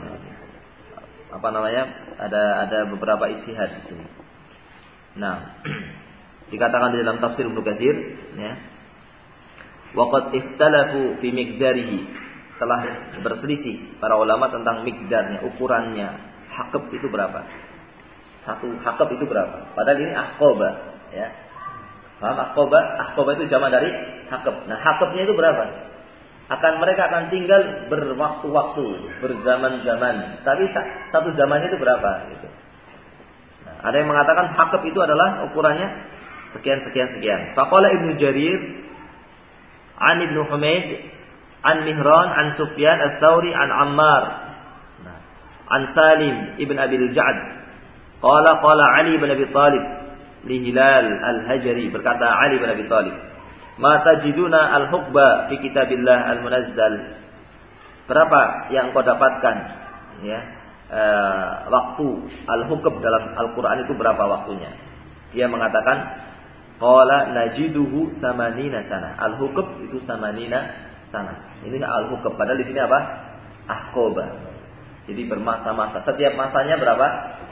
Ada beberapa ijtihad di sini. Nah, dikatakan di dalam tafsir Ibnu Katsir, ya. Waqad ikhtalafu fi miqdarihi. Telah berselisih para ulama tentang miqdarnya, ukurannya. Haqab itu berapa? Satu haqab itu berapa? Padahal ini ahqaba, ya. Paham ahqaba? Ahqaba itu jamak dari haqab. Nah, haqabnya itu berapa? Mereka akan tinggal berwaktu-waktu, berzaman-zaman. Tapi satu zamannya itu berapa? Gitu. Nah, ada yang mengatakan haqab itu adalah ukurannya sekian. Faqala Ibnu Jarir an Ibnu Humaid an Mihran an Sufyan ats-Tsauri an Ammar an Salim ibn Abil Ja'd qala Ali bin Abi Thalib li Hilal al-Hajri, berkata Ali bin Abi Thalib, ma tajiduna al-hukba fi kitabillah al-munazzal. Berapa yang kau dapatkan, ya, waktu al-hukb dalam Al-Qur'an itu berapa waktunya? Dia mengatakan qala najiduhu 80 sana. Al-hukb itu 80 sana. Ini al-hukb, padahal di sini apa? Ahqaba. Jadi bermasa-masa. Setiap masanya berapa?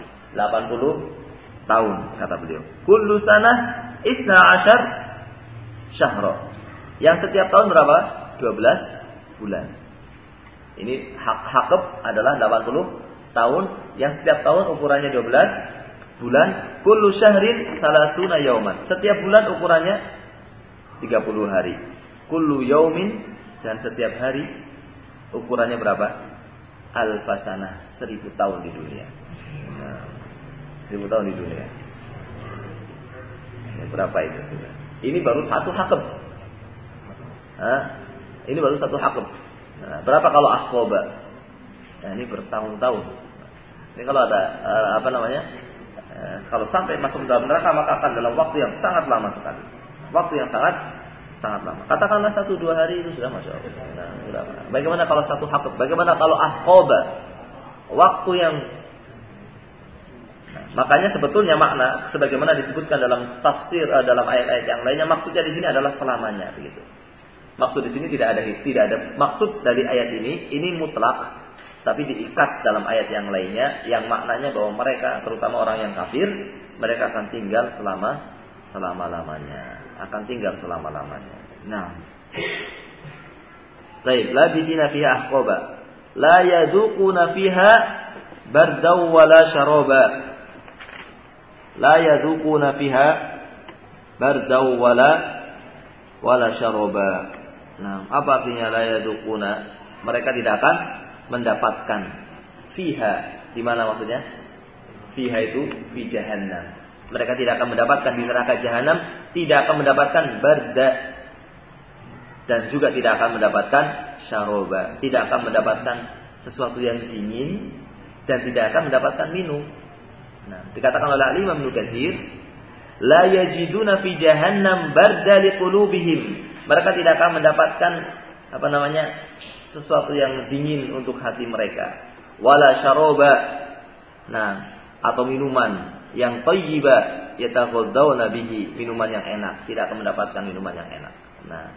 80 tahun kata beliau. Kullu sanah 12 syahra. Yang setiap tahun berapa? 12 bulan. Ini hakab adalah 80 tahun yang setiap tahun ukurannya 12 bulan. Kullu syahrin 30 yauman. Setiap bulan ukurannya 30 hari. Kullu yaumin, dan setiap hari ukurannya berapa? Alfasanah, 1000 tahun di dunia. Nah, 1000 tahun di dunia. Berapa itu? Ini baru satu hakab. Ini baru satu hakab. Nah, berapa kalau ahqaba? Nah, ini bertahun-tahun. Ini kalau ada kalau sampai masuk dalam neraka maka akan dalam waktu yang sangat lama sekali. Waktu yang sangat lama. Katakanlah 1-2 hari itu sudah masya Allah. Nah, berapa? Bagaimana kalau satu hakab? Bagaimana kalau ahqaba? Waktu yang makanya sebetulnya makna sebagaimana disebutkan dalam tafsir dalam ayat-ayat yang lainnya, maksudnya di sini adalah selamanya begitu. Maksud di sini tidak ada maksud dari ayat ini mutlak, tapi diikat dalam ayat yang lainnya yang maknanya bahwa mereka, terutama orang yang kafir, mereka akan tinggal selama-lamanya, akan tinggal selama-lamanya. Nah, baik, labithina fiha ahqaba, la yaduquna fiha bardaw wala syaraba. La yaduquna fiha bardaw wala syaraba. Nah, apa artinya la yaduquna? Mereka tidak akan mendapatkan fiha. Di mana maksudnya? Fiha itu fi jahannam. Mereka tidak akan mendapatkan di neraka jahanam, tidak akan mendapatkan barda, dan juga tidak akan mendapatkan syaraba, tidak akan mendapatkan sesuatu yang dingin, dan tidak akan mendapatkan minum. Nah, dikatakan oleh Imam Ibnu Katsir, la yajiduna fi jahannam barda liqulubihim. Mereka tidak akan mendapatkan sesuatu yang dingin untuk hati mereka. Wala syaraba. Nah, atau minuman yang thayyiba yataghaddauna bihi, minuman yang enak, tidak akan mendapatkan minuman yang enak. Nah,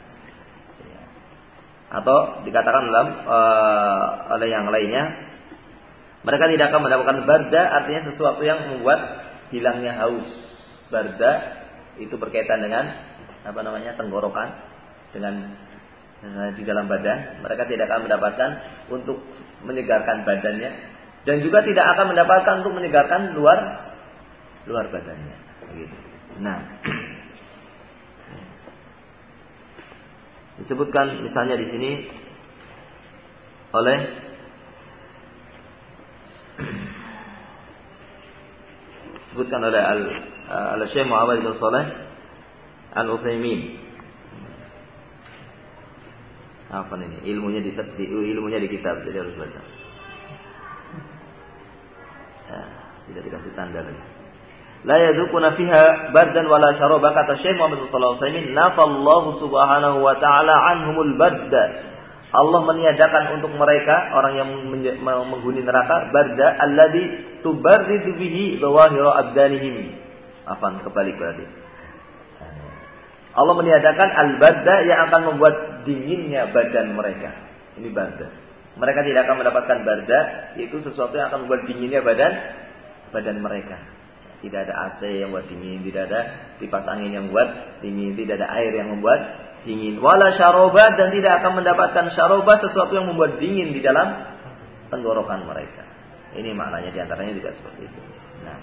atau dikatakan oleh yang lainnya, mereka tidak akan mendapatkan barda, artinya sesuatu yang membuat hilangnya haus. Barda itu berkaitan dengan tenggorokan, dengan di dalam badan. Mereka tidak akan mendapatkan untuk menyegarkan badannya, dan juga tidak akan mendapatkan untuk menyegarkan luar badannya. Begitu. Nah, disebutkan misalnya di sini oleh Al-Syekh Muhammad bin Shalih Al-Utsaimin. Apa ini? Ilmunya di kitab, jadi harus baca. Ya, tidak dikasih tanda lagi. La yadzuquna fiha bardan wala syaraba, kata Syekh Muhammad bin Shalih Al-Utsaimin, nafallahu subhanahu wa ta'ala anhumul barda. Allah meniadakan untuk mereka orang yang menghuni neraka barda alladzi tubarridu bihi dhawahira abdanihim. Afan, kebalik berarti. Allah meniadakan al-barda yang akan membuat dinginnya badan mereka. Ini barda. Mereka tidak akan mendapatkan barda, yaitu sesuatu yang akan membuat dinginnya badan mereka. Tidak ada AC yang membuat dingin, tidak ada kipas angin yang membuat dingin, tidak ada air yang membuat dingin. Wala syaraba, dan tidak akan mendapatkan syaraba, sesuatu yang membuat dingin di dalam tenggorokan mereka. Ini maknanya diantaranya juga seperti itu. Nah,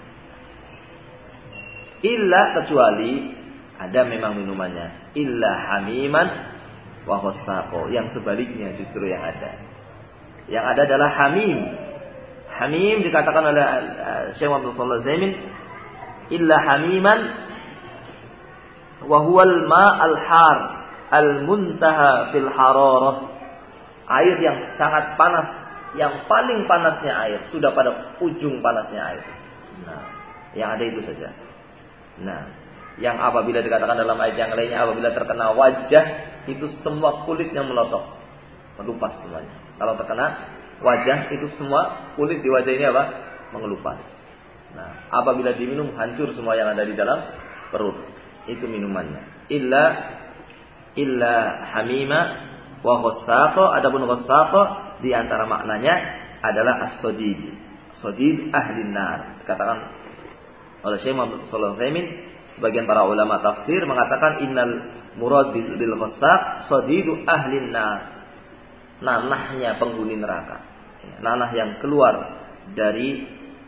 illa, kecuali ada memang minumannya, illa hamiman wa ghassaqo, yang sebaliknya justru yang ada. Yang ada adalah hamim. Hamim dikatakan oleh Syekh Muhammad bin Shalih, illa hamiman wa huwal ma'al har al-muntaha fil hararah. Air yang sangat panas, yang paling panasnya air, sudah pada ujung panasnya air. Nah, yang ada itu saja. Nah, yang apabila dikatakan dalam ayat yang lainnya, apabila terkena wajah, itu semua kulitnya melotok, melupas semuanya. Kalau terkena wajah, itu semua kulit di wajah ini mengelupas. Nah, apabila diminum, hancur semua yang ada di dalam perut. Itu minumannya. Illa hamima wa ghassaqo. Adapun ghassaqo di antara maknanya adalah as-sadid. Sadid ahli nar. Dikatakan oleh Syekh Muhammad sallallahu alaihi wasallam, sebagian para ulama tafsir mengatakan innal murad bil ghassaq sadidu ahli nar. nanahnya penghuni neraka. Nanah yang keluar dari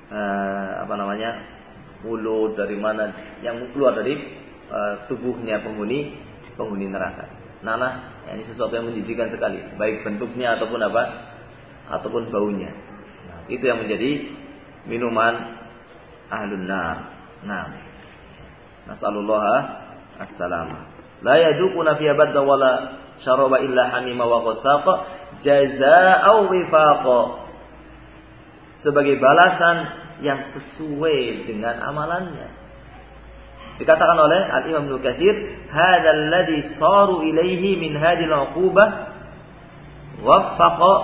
mulut, dari mana, yang keluar dari tubuhnya penghuni neraka. Nanah ini sesuatu yang menjijikkan sekali, baik bentuknya ataupun baunya. Nah, itu yang menjadi minuman ahlun nar. Nah, nasallallahu as-salamah. La yaduquna fiha badda wala syaraba illa hamima wa ghasaqa jazaa'u wifaqa. Sebagai balasan yang sesuai dengan amalannya. Dikatakan oleh Al-Imam Ibnu Katsir, hadzal ladzi saru ilaihi min hadhihi al-'uqubah waffaqa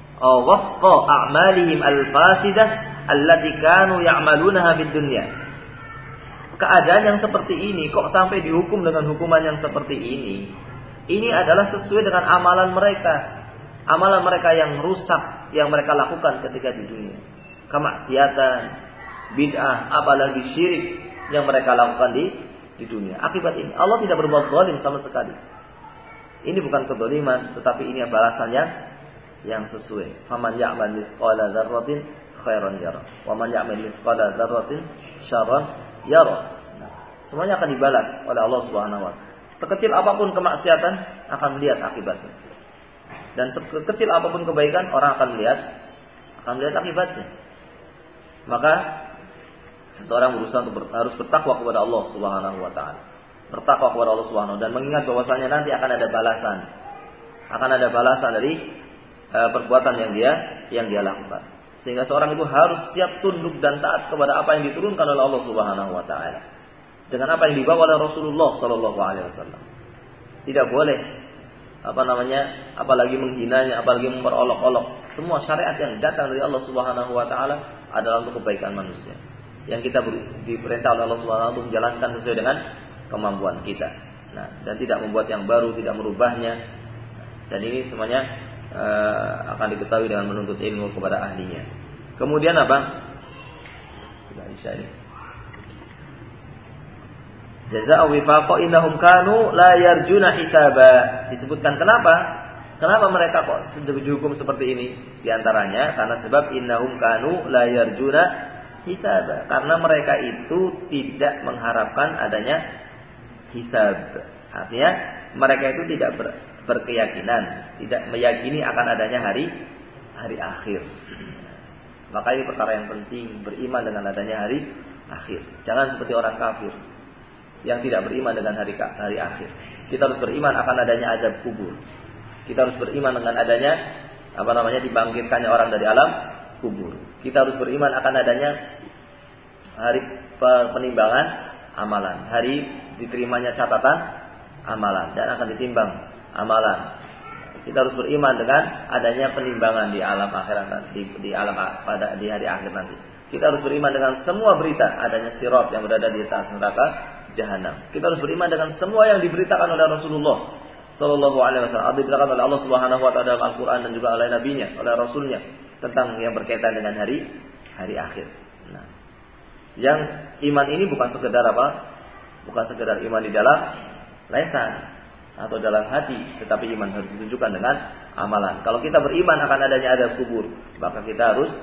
a'malihim al-fasidah allati kanu ya'malunaha fid dunya. Keadaan yang seperti ini kok sampai dihukum dengan hukuman yang seperti ini? Ini adalah sesuai dengan amalan mereka. Amalan mereka yang rusak yang mereka lakukan ketika di dunia. Kemaksiatan, bid'ah, apalagi syirik yang mereka lakukan di dunia. Akibat ini Allah tidak berbuat zalim sama sekali. Ini bukan kezaliman, tetapi ini balasan yang sesuai. Faman ya'mal mithqala dzarratin khairan yara, wa man ya'mal mithqala dzarratin syarran yara. Semuanya akan dibalas oleh Allah Subhanahu wa taala. Sekecil apapun kemaksiatan akan melihat akibatnya. Dan sekecil apapun kebaikan orang akan melihat akibatnya. Maka seseorang berusaha untuk harus bertakwa kepada Allah Subhanahu wa taala. Bertakwa kepada Allah Subhanahu dan mengingat bahwasanya nanti akan ada balasan. Akan ada balasan dari perbuatan yang dia lakukan. Sehingga seorang itu harus siap tunduk dan taat kepada apa yang diturunkan oleh Allah Subhanahu wa taala. Dengan apa yang dibawa oleh Rasulullah sallallahu alaihi wasallam. Tidak boleh apalagi menghinanya, apalagi memperolok-olok. Semua syariat yang datang dari Allah Subhanahu wa taala adalah untuk kebaikan manusia. Yang kita diperintah oleh Allah Subhanahu wa taala untuk menjalankan sesuai dengan kemampuan kita. Nah, dan tidak membuat yang baru, tidak merubahnya. Dan ini semuanya akan diketahui dengan menuntut ilmu kepada ahlinya. Kemudian apa? Sudah Isya ini. Jazaa'u wifaqa innahum kanu la yarjuna hisaba. Disebutkan kenapa mereka kok dihukum seperti ini? Di antaranya karena sebab innahum kanu la yarjuna hisaba. Karena mereka itu tidak mengharapkan adanya hisab. Artinya mereka itu tidak berkeyakinan, tidak meyakini akan adanya hari akhir. Maka ini perkara yang penting, beriman dengan adanya hari akhir. Jangan seperti orang kafir yang tidak beriman dengan hari akhir. Kita harus beriman akan adanya azab kubur. Kita harus beriman dengan adanya dibangkitkannya orang dari alam kubur. Kita harus beriman akan adanya hari penimbangan amalan, hari diterimanya catatan amalan dan akan ditimbang amalan. Kita harus beriman dengan adanya penimbangan di alam akhirat di hari akhir nanti. Kita harus beriman dengan semua berita adanya sirat yang berada di atas neraka Jahanam. Kita harus beriman dengan semua yang diberitakan oleh Rasulullah sallallahu alaihi wasallam, diberitakan oleh Allah Subhanahu wa taala dalam Al-Qur'an dan juga oleh nabinya, oleh rasulnya tentang yang berkaitan dengan hari akhir. Nah, yang iman ini bukan sekedar bukan sekedar iman di dalam lisan atau dalam hati, tetapi iman harus ditunjukkan dengan amalan. Kalau kita beriman akan adanya azab kubur, maka kita harus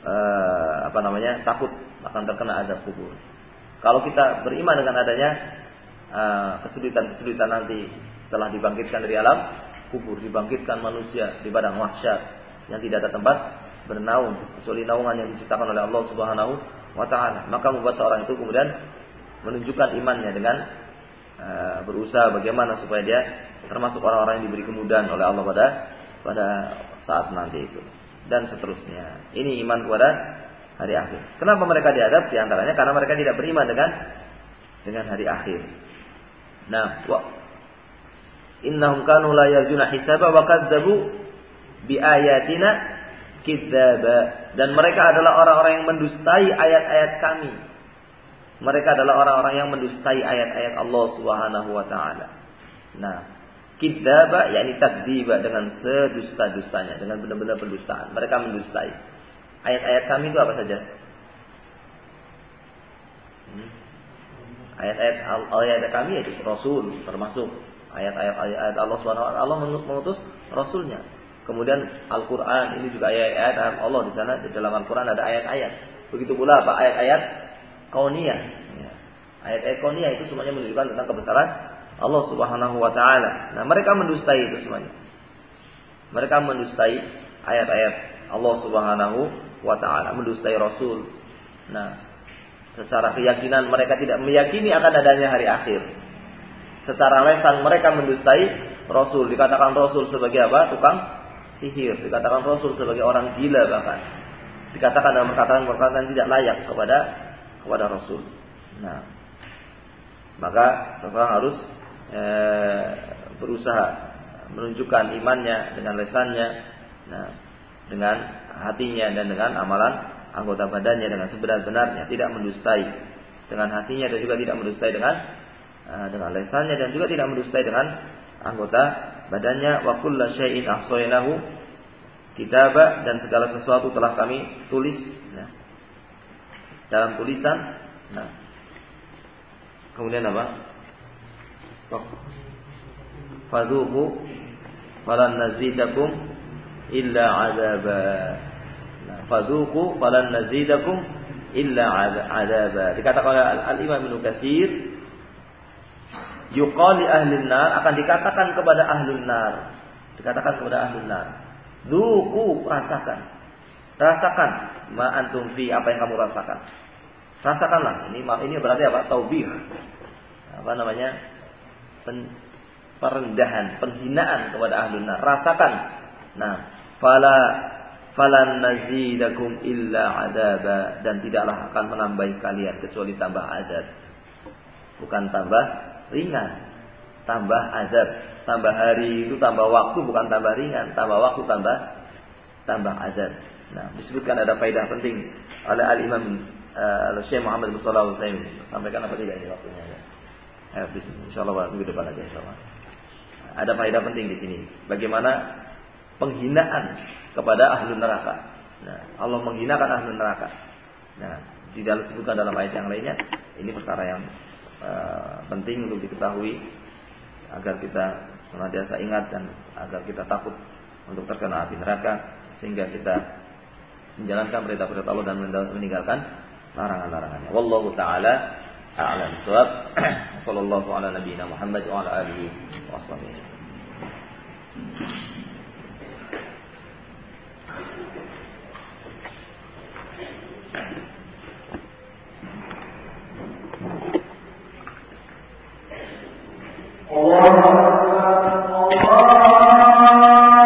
takut akan terkena azab kubur. Kalau kita beriman dengan adanya kesulitan-kesulitan nanti setelah dibangkitkan dari alam kubur, dibangkitkan manusia di padang mahsyar yang tidak ada tempat bernaung kecuali naungan yang diciptakan oleh Allah Subhanahu wa taala, maka membuat seorang itu kemudian menunjukkan imannya dengan berusaha bagaimana supaya dia termasuk orang-orang yang diberi kemudahan oleh Allah pada saat nanti itu dan seterusnya. Ini iman kepada hari akhir. Kenapa mereka diadab? Di antaranya karena mereka tidak beriman dengan hari akhir. Nah, innahum kanu la yarjuna hisaba wa kadzdzabu bi ayatina kidzaba. Dan mereka adalah orang-orang yang mendustai ayat-ayat kami. Mereka adalah orang-orang yang mendustai ayat-ayat Allah Subhanahu wa taala. Nah, kidzaba yakni takdziba, dengan sedusta-dustanya, dengan benar-benar pendustaan. Mereka mendustai. Ayat-ayat kami itu apa saja? Ayat-ayat kami yaitu Rasul, termasuk ayat-ayat Allah Subhanahu wa taala. Allah mengutus Rasulnya. Kemudian Al-Quran ini juga ayat-ayat Allah di sana. Di dalam Al-Quran ada ayat-ayat. Begitu pula apa? Ayat-ayat kauniyah. Ya. Ayat-ayat kauniyah itu semuanya menunjukkan tentang kebesaran Allah Subhanahu wa taala. Nah, mereka mendustai itu semuanya. Mereka mendustai ayat-ayat Allah Subhanahu wa taala, mendustai Rasul. Nah, secara keyakinan mereka tidak meyakini akan adanya hari akhir. Secara lisan mereka mendustai Rasul. Dikatakan Rasul sebagai apa? Tukang sihir. Dikatakan Rasul sebagai orang gila bahkan. Dikatakan dalam perkataan-perkataan tidak layak kepada Rasul. Nah, maka seseorang harus berusaha menunjukkan imannya dengan lisannya, nah, dengan hatinya dan dengan amalan anggota badannya dengan sebenar-benarnya, tidak mendustai dengan hatinya dan juga tidak mendustai dengan lisannya dan juga tidak mendustai dengan anggota badannya. Wa kullu syai'in ahsaynahu kitaba, dan segala sesuatu telah kami tulis dalam tulisan. Nah, kemudian apa? Fadhuqu falan nazidakum illa azaba. Nah, fadhuqu falan nazidakum illa azaba. Dikatakan oleh Al-Imam Ibnu Katsir, yuqali ahlun nar, akan dikatakan kepada ahlun nar. Dikatakan kepada ahlun nar, dzuqu, rasakan ma antum fi, apa yang kamu rasakan. Rasakanlah. Ini berarti apa? Taubih. Apa namanya? Perendahan, penghinaan kepada ahlun nar. Rasakan. Nah, falan nazidakum illa adaba, dan tidaklah akan menambahi kalian kecuali tambah azab. Bukan tambah ringan, tambah azab. Tambah hari itu tambah waktu, bukan tambah ringan. Tambah waktu, tambah azab. Nah, disebutkan ada faedah penting oleh Al-Imam Syekh Muhammad bin Shalih Al-Utsaimin. Sampaikan apa tidak ini waktunya ya? Insyaallah minggu depan aja insyaallah. Ada faedah penting di sini. Bagaimana penghinaan kepada ahli neraka. Nah, Allah menghinakan ahli neraka. Nah, tidak disebutkan dalam ayat yang lainnya. Ini perkara yang penting untuk diketahui agar kita senantiasa ingat dan agar kita takut untuk terkena api neraka, sehingga kita menjalankan perintah-perintah Allah dan meninggalkan larangan-larangannya. Wallahu taala a'lam bissawab. Sallallahu ala nabiyyina Muhammad wa ala alihi wasallam.